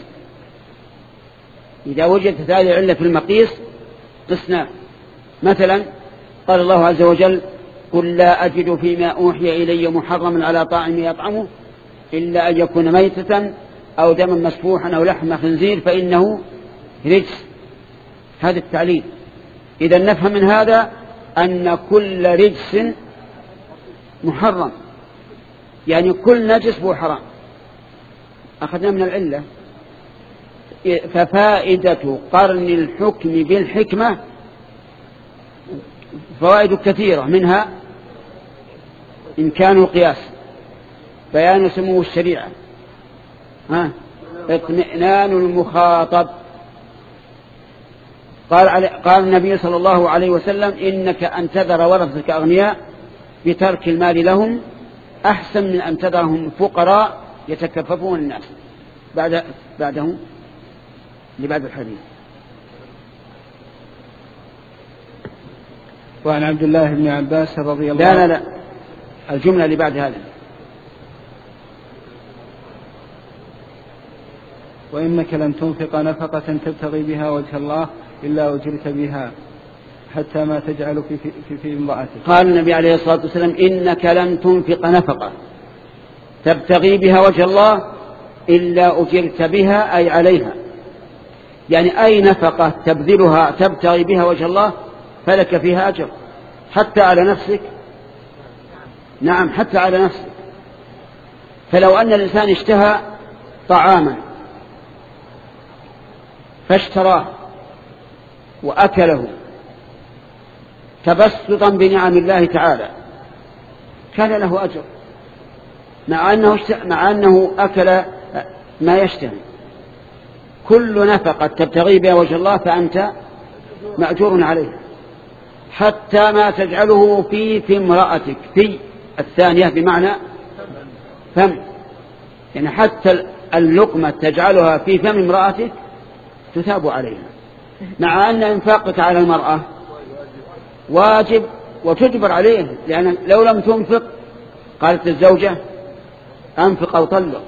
إذا وجدت هذه العلة في المقيس قسنا. مثلا قال الله عز وجل: قل لا أجد فيما أوحي إلي محرما على طاعم يطعمه إلا أن يكون ميتة أو دما مسفوحا أو لحم خنزير فإنه رجس. هذا التعليل. إذا نفهم من هذا أن كل رجس محرم، يعني كل نجس هو حرام. أخذنا من العلة. ففائدة قرن الحكم بالحكمة فوائد كثيرة، منها إمكان القياس، بيان سمو الشريعة، ها اطمئنان المخاطب. قال قال النبي صلى الله عليه وسلم: إنك أن تذر ورثتك أغنياء بترك المال لهم أحسن من أن تذرهم فقراء يتكففون الناس. بعد بعده لبعد الحديث. وعن عبد الله بن عباس رضي الله لا لا لا الجملة اللي بعد هذا: وإنك لن تنفق نفقة تبتغي بها وجه الله إلا أجرت بها حتى ما تجعل في, في, في امرأتك. قال النبي عليه الصلاة والسلام: إنك لن تنفق نفقة تبتغي بها وجه الله إلا أجرت بها، أي عليها. يعني أي نفقة تبذلها تبتغي بها وجه الله فلك فيها أجر، حتى على نفسك. نعم، حتى على نفسك. فلو أن الإنسان اشتهى طعاما فاشتراه وأكله تبسطا بنعم الله تعالى كان له أجر، مع أنه, مع أنه أكل ما يشتهي. كل نفقة تبتغي بها وجه الله فأنت مأجور عليه، حتى ما تجعله في في امرأتك. في الثانية بمعنى فم، يعني حتى اللقمة تجعلها في فم امرأتك تثاب عليها، مع أن إنفاقك على المرأة واجب وتجبر عليه، لأن لو لم تنفق قالت الزوجة: أنفق أو طلق.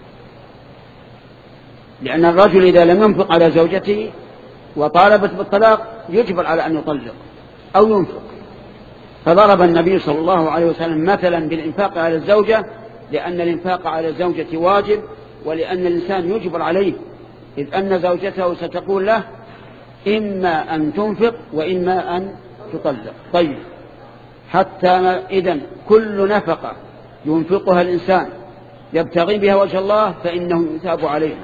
لأن الرجل إذا لم ينفق على زوجته وطالبت بالطلاق يجبر على أن يطلق أو ينفق. فضرب النبي صلى الله عليه وسلم مثلا بالإنفاق على الزوجة، لأن الإنفاق على الزوجة واجب، ولأن الإنسان يجبر عليه، إذ أن زوجته ستقول له: إما أن تنفق وإما أن تطلق. طيب، حتى إذن كل نفقة ينفقها الإنسان يبتغي بها وجه الله فإنه يثاب عليها.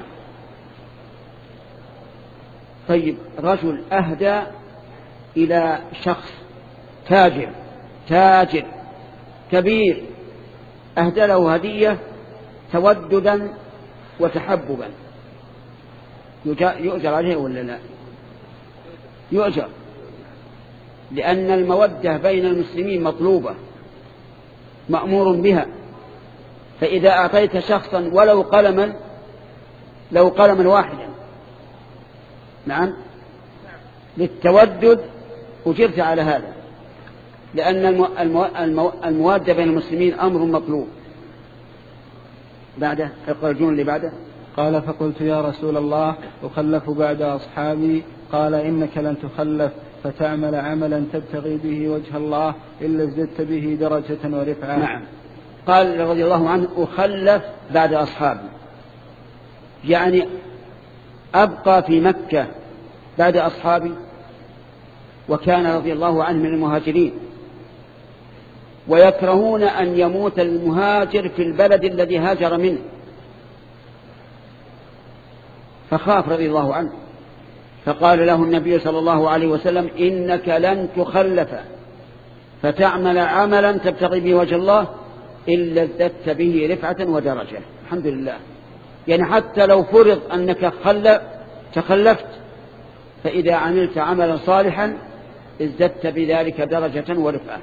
طيب، رجل أهدى إلى شخص تاجر تاجر كبير، أهدى له هدية توددا وتحببا، يؤجر عليه ولا لا؟ يؤجر، لأن المودة بين المسلمين مطلوبة مأمور بها. فإذا أعطيت شخصا ولو قلما لو قلما واحدا نعم للتودد أجرت على هذا، لأن الموادة بين المسلمين أمر مطلوب. بعده اقرأ الجملة اللي بعده. قال: فقلت يا رسول الله أخلف بعد أصحابي؟ قال: إنك لن تخلف فتعمل عملا تبتغي به وجه الله إلا ازددت به درجة ورفعة. نعم. قال رضي الله عنه: أخلف بعد أصحابي، يعني أبقى في مكة بعد أصحابي. وكان رضي الله عنه من المهاجرين، ويكرهون أن يموت المهاجر في البلد الذي هاجر منه، فخاف رضي الله عنه، فقال له النبي صلى الله عليه وسلم: إنك لن تخلف فتعمل عملا تبتغي به وجه الله إلا ازددت به رفعة ودرجة. الحمد لله. يعني حتى لو فرض أنك تخلفت، فإذا عملت عملا صالحا ازددت بذلك درجة ورفعة.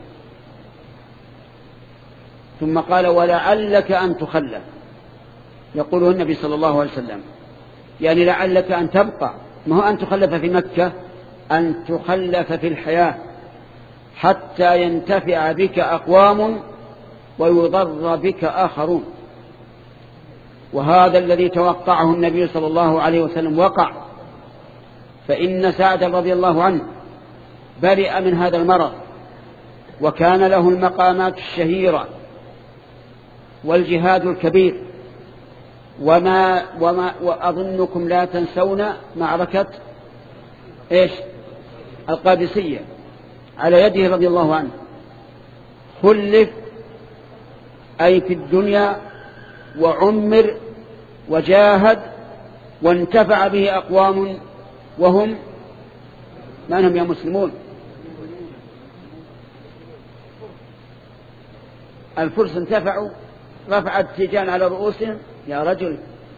ثم قال ولعلك أن تخلف، يقوله النبي صلى الله عليه وسلم، يعني لعلك أن تبقى، ما هو أن تخلف في مكة، أن تخلف في الحياة حتى ينتفع بك أقوام ويضر بك آخرون. وهذا الذي توقعه النبي صلى الله عليه وسلم وقع، فإن سعد رضي الله عنه برئ من هذا المرض، وكان له المقامات الشهيرة والجهاد الكبير، وما, وما وأظنكم لا تنسون معركة إيش القادسية على يده رضي الله عنه. خلف أي في الدنيا وعمر وجاهد وانتفع به أقوام، وهم من هم يا مسلمون؟ الفرس انتفعوا، رفعت تيجان على رؤوسهم. يا رجل،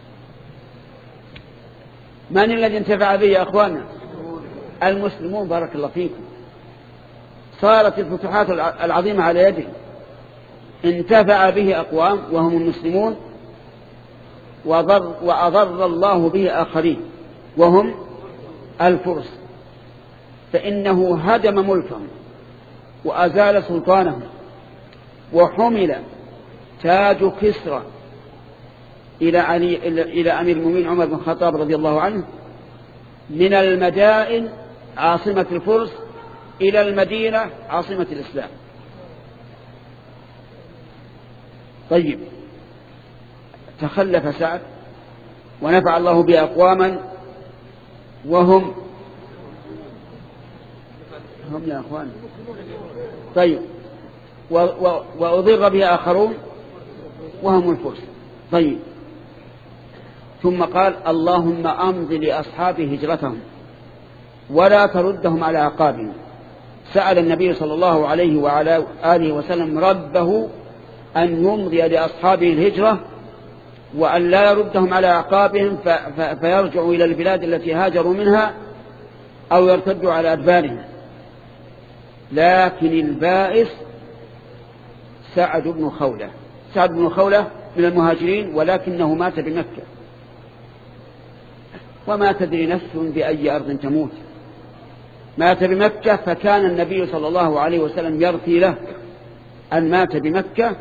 من الذي انتفع به يا أخوانا؟ المسلمون، بارك الله فيكم. صارت الفتوحات العظيمة على يده، انتفع به أقوام وهم المسلمون، وضر وأضر الله به آخرين وهم الفرس، فإنه هدم ملكهم وأزال سلطانهم، وحمل تاج كسرى إلى, علي إلى أمير المؤمنين عمر بن الخطاب رضي الله عنه من المدائن عاصمة الفرس إلى المدينة عاصمة الإسلام. طيب، تخلف سعد ونفع الله بأقواما وهم هم يا أخوان. طيب، وأضر به آخرون وهم الفرس. طيب، ثم قال اللهم أمض لأصحاب هجرتهم ولا تردهم على عقابهم. سأل النبي صلى الله عليه وعلى آله وسلم ربه أن يمضي لأصحابه الهجرة وأن لا يردهم على عقابهم فيرجعوا إلى البلاد التي هاجروا منها أو يرتدوا على أدبارهم. لكن البائس سعد بن خولة سعد بن خولة من المهاجرين، ولكنه مات بمكة، وما تدري نفس بأي أرض تموت. مات بمكة، فكان النبي صلى الله عليه وسلم يرثي له أن مات بمكة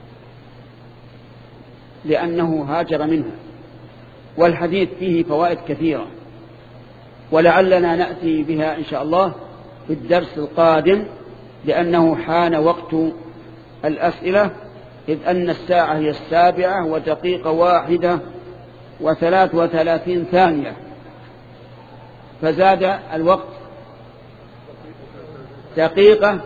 لأنه هاجر منها. والحديث فيه فوائد كثيرة، ولعلنا نأتي بها إن شاء الله في الدرس القادم، لأنه حان وقت الأسئلة، إذ أن الساعة هي السابعة ودقيقة واحدة وثلاث وثلاثين ثانية، فزاد الوقت دقيقة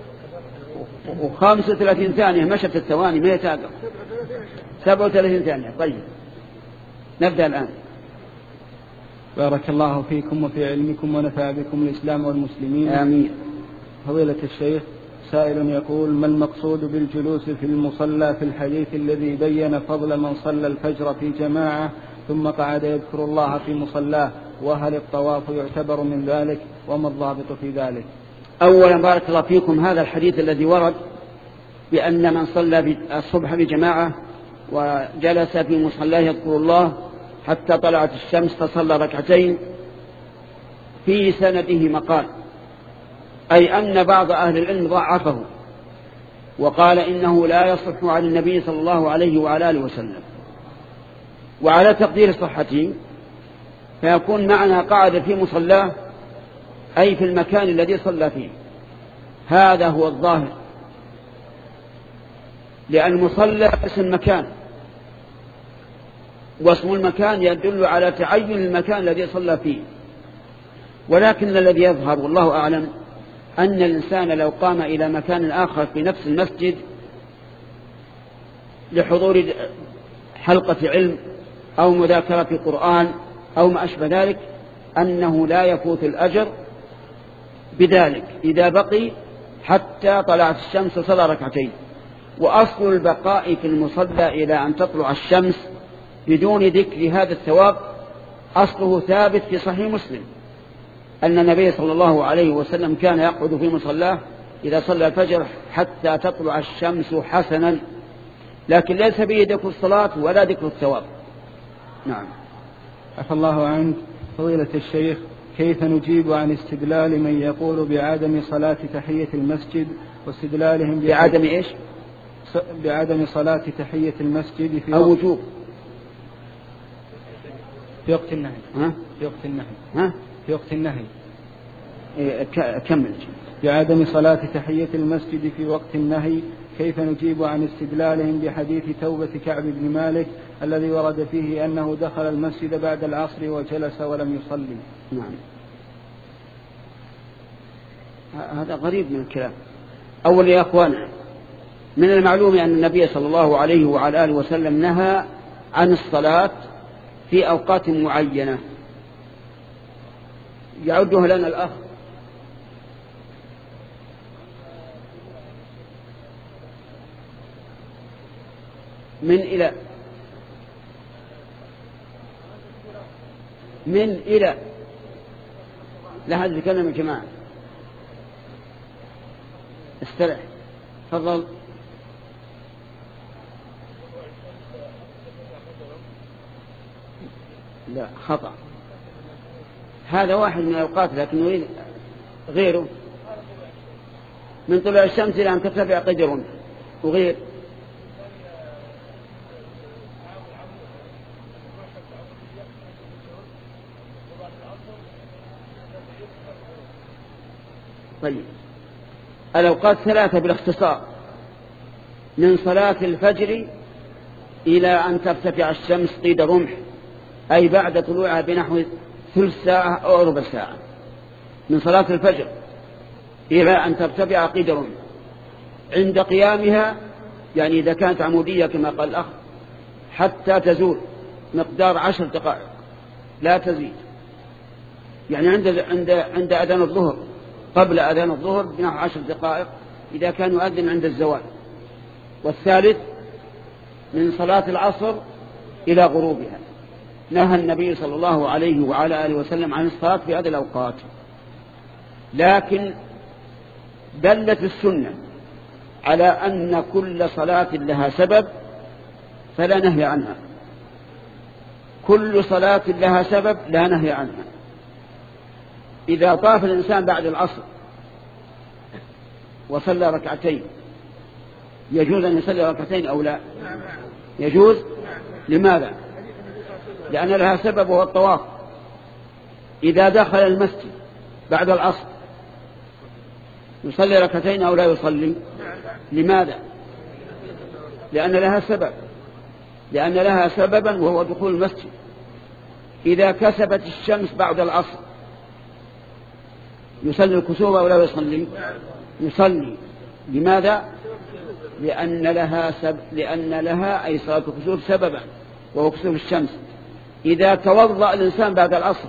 وخمس وثلاثين ثانية، مشت الثواني ما يتاقم، سبع وثلاثين ثانية. طيب، نبدأ الآن. بارك الله فيكم وفي علمكم ونفع بكم الإسلام والمسلمين، آمين. فضيلة الشيخ، سائل يقول: ما المقصود بالجلوس في المصلى في الحديث الذي بين فضل من صلى الفجر في جماعة ثم قعد يذكر الله في مصلاه، وهل الطواف يعتبر من ذلك، وما الضابط في ذلك؟ أولا بارك الله فيكم، هذا الحديث الذي ورد بأن من صلى الصبح بجماعة وجلس في مصلاه يذكر الله حتى طلعت الشمس فصلى ركعتين، في سنده مقال، أي أن بعض أهل العلم ضعفه وقال إنه لا يصح عن النبي صلى الله عليه وعلى آله وسلم. وعلى تقدير صحته فيكون معنى قاعد في مصلاه أي في المكان الذي صلى فيه، هذا هو الظاهر، لأن المصلى اسم مكان، واسم المكان يدل على تعين المكان الذي صلى فيه. ولكن الذي يظهر والله أعلم أن الإنسان لو قام إلى مكان آخر في نفس المسجد لحضور حلقة علم أو مذاكرة قرآن أو ما أشبه ذلك، أنه لا يفوت الأجر بذلك إذا بقي حتى طلعت الشمس وصلى ركعتين. وأصل البقاء في المصلى إلى أن تطلع الشمس بدون ذكر هذا الثواب أصله ثابت في صحيح مسلم، أن النبي صلى الله عليه وسلم كان يقعد في مصلاه إذا صلى الفجر حتى تطلع الشمس حسنا، لكن ليس به ذكر الصلاة ولا ذكر الثواب. نعم. عفى الله عنك فضيلة الشيخ، كيف نجيب عن استدلال من يقول بعدم صلاة تحية المسجد واستدلالهم بعدم إيش؟ بعدم صلاة تحية المسجد في أو وجوب في وقت النهي. ها؟ في وقت النهي. ها؟ في وقت النهي. إيه كمل. بعدم صلاة تحية المسجد في وقت النهي، كيف نجيب عن استدلالهم بحديث توبة كعب بن مالك الذي ورد فيه أنه دخل المسجد بعد العصر وجلس ولم يصلي؟ نعم. هذا غريب من الكلام. أول يا أخوان، من المعلوم أن النبي صلى الله عليه وعلى آله وسلم نهى عن الصلاة في أوقات معينة يعدها لنا الأخ. من إلى من إلى لا حد يتكلم يا جماعة، استرح تفضل. لا خطأ، هذا واحد من الأوقات لكن نريد غيره. من طلوع الشمس إلى أن ترتفع قدر وغير. طيب الأوقات ثلاثة بالاختصار: من صلاة الفجر إلى أن ترتفع الشمس قيد رمح، أي بعد طلوعها بنحو ثلث ساعة أو ربع ساعة. من صلاة الفجر إلى أن ترتفع قيد رمح، عند قيامها يعني إذا كانت عمودية كما قال الأخ حتى تزول مقدار عشر دقائق لا تزيد، يعني عند عند عند أذان الظهر قبل أذان الظهر بنحو عشر دقائق إذا كان يؤذن عند الزوال. والثالث من صلاة العصر إلى غروبها. نهى النبي صلى الله عليه وعلى آله وسلم عن الصلاة في هذه الأوقات، لكن دلت السنة على أن كل صلاة لها سبب فلا نهي عنها. كل صلاة لها سبب لا نهي عنها. إذا طاف الإنسان بعد العصر وصلى ركعتين يجوز أن يصلي ركعتين أو لا؟ يجوز. لماذا؟ لأن لها سبب وهو الطواف. إذا دخل المسجد بعد العصر يصلي ركعتين أو لا يصلي؟ لماذا؟ لأن لها سبب، لأن لها سببا وهو دخول المسجد. إذا كسبت الشمس بعد العصر يصلي الكسوف أو لا يصلي؟ يصلي. لماذا؟ لأن لها سب... لأن لها أي صلاة الكسوف سببا وهو كسوف الشمس. إذا توضأ الإنسان بعد العصر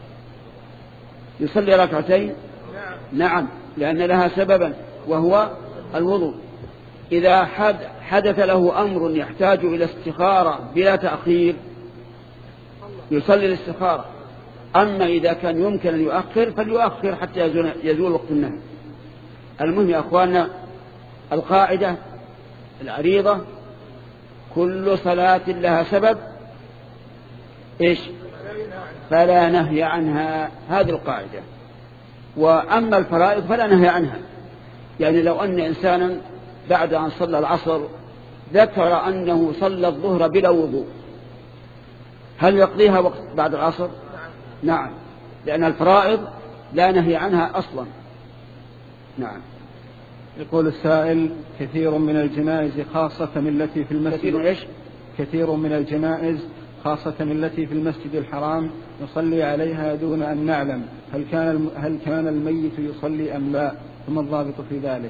يصلي ركعتين؟ نعم، لأن لها سببا وهو الوضوء. إذا حدث له أمر يحتاج إلى استخارة بلا تأخير يصلي الاستخارة. أما إذا كان يمكن أن يؤخر فليؤخر حتى يزول وقت النهي. المهم يا أخواننا القاعدة العريضة: كل صلاة لها سبب إيش فلا نهي عنها. هذه القاعدة. وأما الفرائض فلا نهي عنها. يعني لو أن إنسانا بعد أن صلى العصر ذكر أنه صلى الظهر بلا وضوء، هل يقضيها وقت بعد العصر؟ نعم، لأن الفرائض لا نهي عنها أصلا. نعم. يقول السائل: كثير من الجنائز خاصة من التي في المسجد كثير إيش؟ كثير من الجنائز خاصة من التي في المسجد الحرام نصلي عليها دون أن نعلم هل كان هل كان الميت يصلي أم لا، ثم الضابط في ذلك؟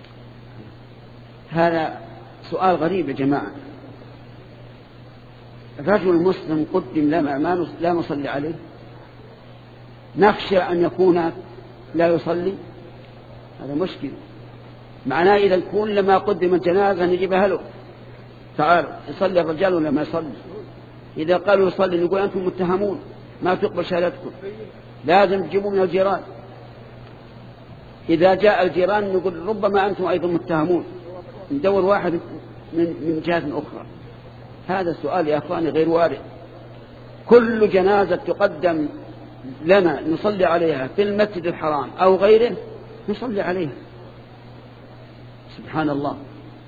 هذا سؤال غريب يا جماعة. الرجل المسلم قدم لما ما لا نصلي عليه، نخشى أن يكون لا يصلي. هذا مشكلة. معناه إذا كل ما قدم الجنازة نجيبها له، تعالوا يصلي الرجال ولا ما يصلي. إذا قالوا يصلي نقول أنتم متهمون ما تقبل شهادتكم. لازم تجيبوا من الجيران. إذا جاء الجيران نقول ربما أنتم أيضا متهمون، ندور واحد من من جهة أخرى. هذا السؤال يا أخواني غير وارد. كل جنازة تقدم لنا نصلي عليها في المسجد الحرام أو غيره نصلي عليها. سبحان الله،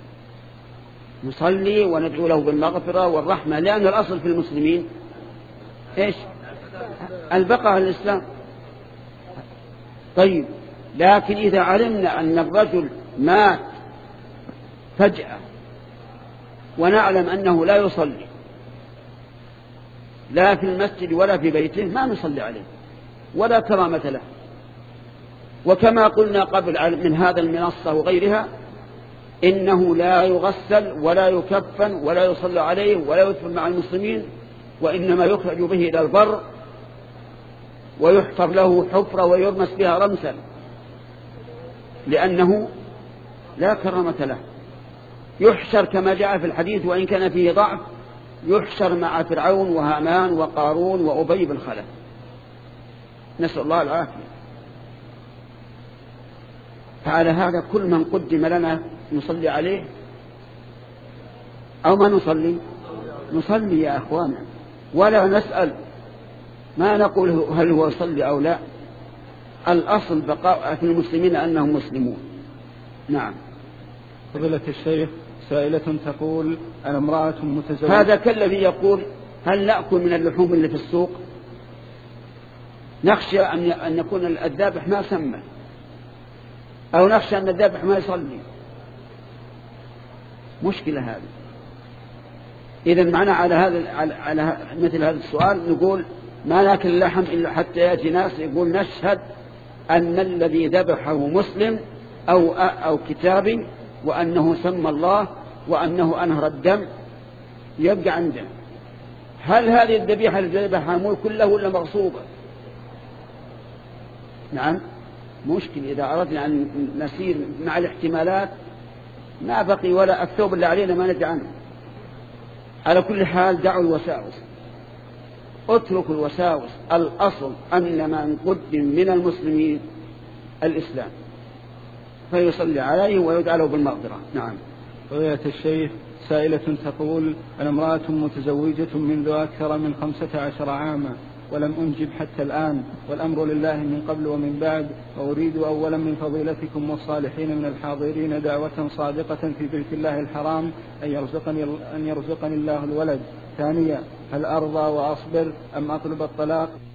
نصلي وندعو له بالمغفرة والرحمة، لأن الأصل في المسلمين إيش؟ البقاء الإسلام. طيب، لكن إذا علمنا أن الرجل مات فجأة ونعلم أنه لا يصلي لا في المسجد ولا في بيته، ما نصلي عليه ولا كرامة له. وكما قلنا قبل من هذا المنصة وغيرها، إنه لا يغسل ولا يكفن ولا يصلى عليه ولا يدفن مع المسلمين، وإنما يخرج به إلى البر ويحفر له حفرة ويرمس بها رمسا، لأنه لا كرامة له. يحشر كما جاء في الحديث وإن كان فيه ضعف، يحشر مع فرعون وهامان وقارون وأبي بن خلف، نسأل الله العافية. فعلى هذا كل من قدم لنا نصلي عليه أو ما نصلي، نصلي يا أخوانا، ولا نسأل، ما نقول هل هو يصلي أو لا. الأصل بقاء في المسلمين أنهم مسلمون. نعم. فضيلة الشيخ، سائلة تقول: أنا امرأة متزوجة. هذا كالذي يقول: هل نأكل من اللحوم اللي في السوق؟ نخشى أن يكون الذابح ما سمى، أو نخشى أن الذابح ما يصلي. مشكلة هذه. إذن معنا على هذا على مثل هذا السؤال نقول: ما ناكل اللحم إلا حتى يأتي ناس يقول نشهد أن الذي ذبحه مسلم أو أو كتابي، وأنه سمى الله، وأنه أنهر الدم، يبقى عنده. هل هذه الذبيحة التي ذبحها ملك كله ولا مغصوبة؟ نعم، مشكل. إذا أردنا أن نسير مع الاحتمالات ما بقي ولا الثوب اللي علينا ما ندري عنه. على كل حال دعوا الوساوس، اتركوا الوساوس. الأصل أن من قدم من المسلمين الإسلام فيصلي عليه ويدعى له بالمغفرة. نعم. فضيلة الشيخ، سائلة تقول: أنا امرأة متزوجة منذ أكثر من خمسة عشر عاما ولم أنجب حتى الآن، والأمر لله من قبل ومن بعد، وأريد أولا من فضيلتكم والصالحين من الحاضرين دعوة صادقة في بيت الله الحرام أن يرزقني, أن يرزقني الله الولد. ثانيا، هل أرضى وأصبر أم أطلب الطلاق؟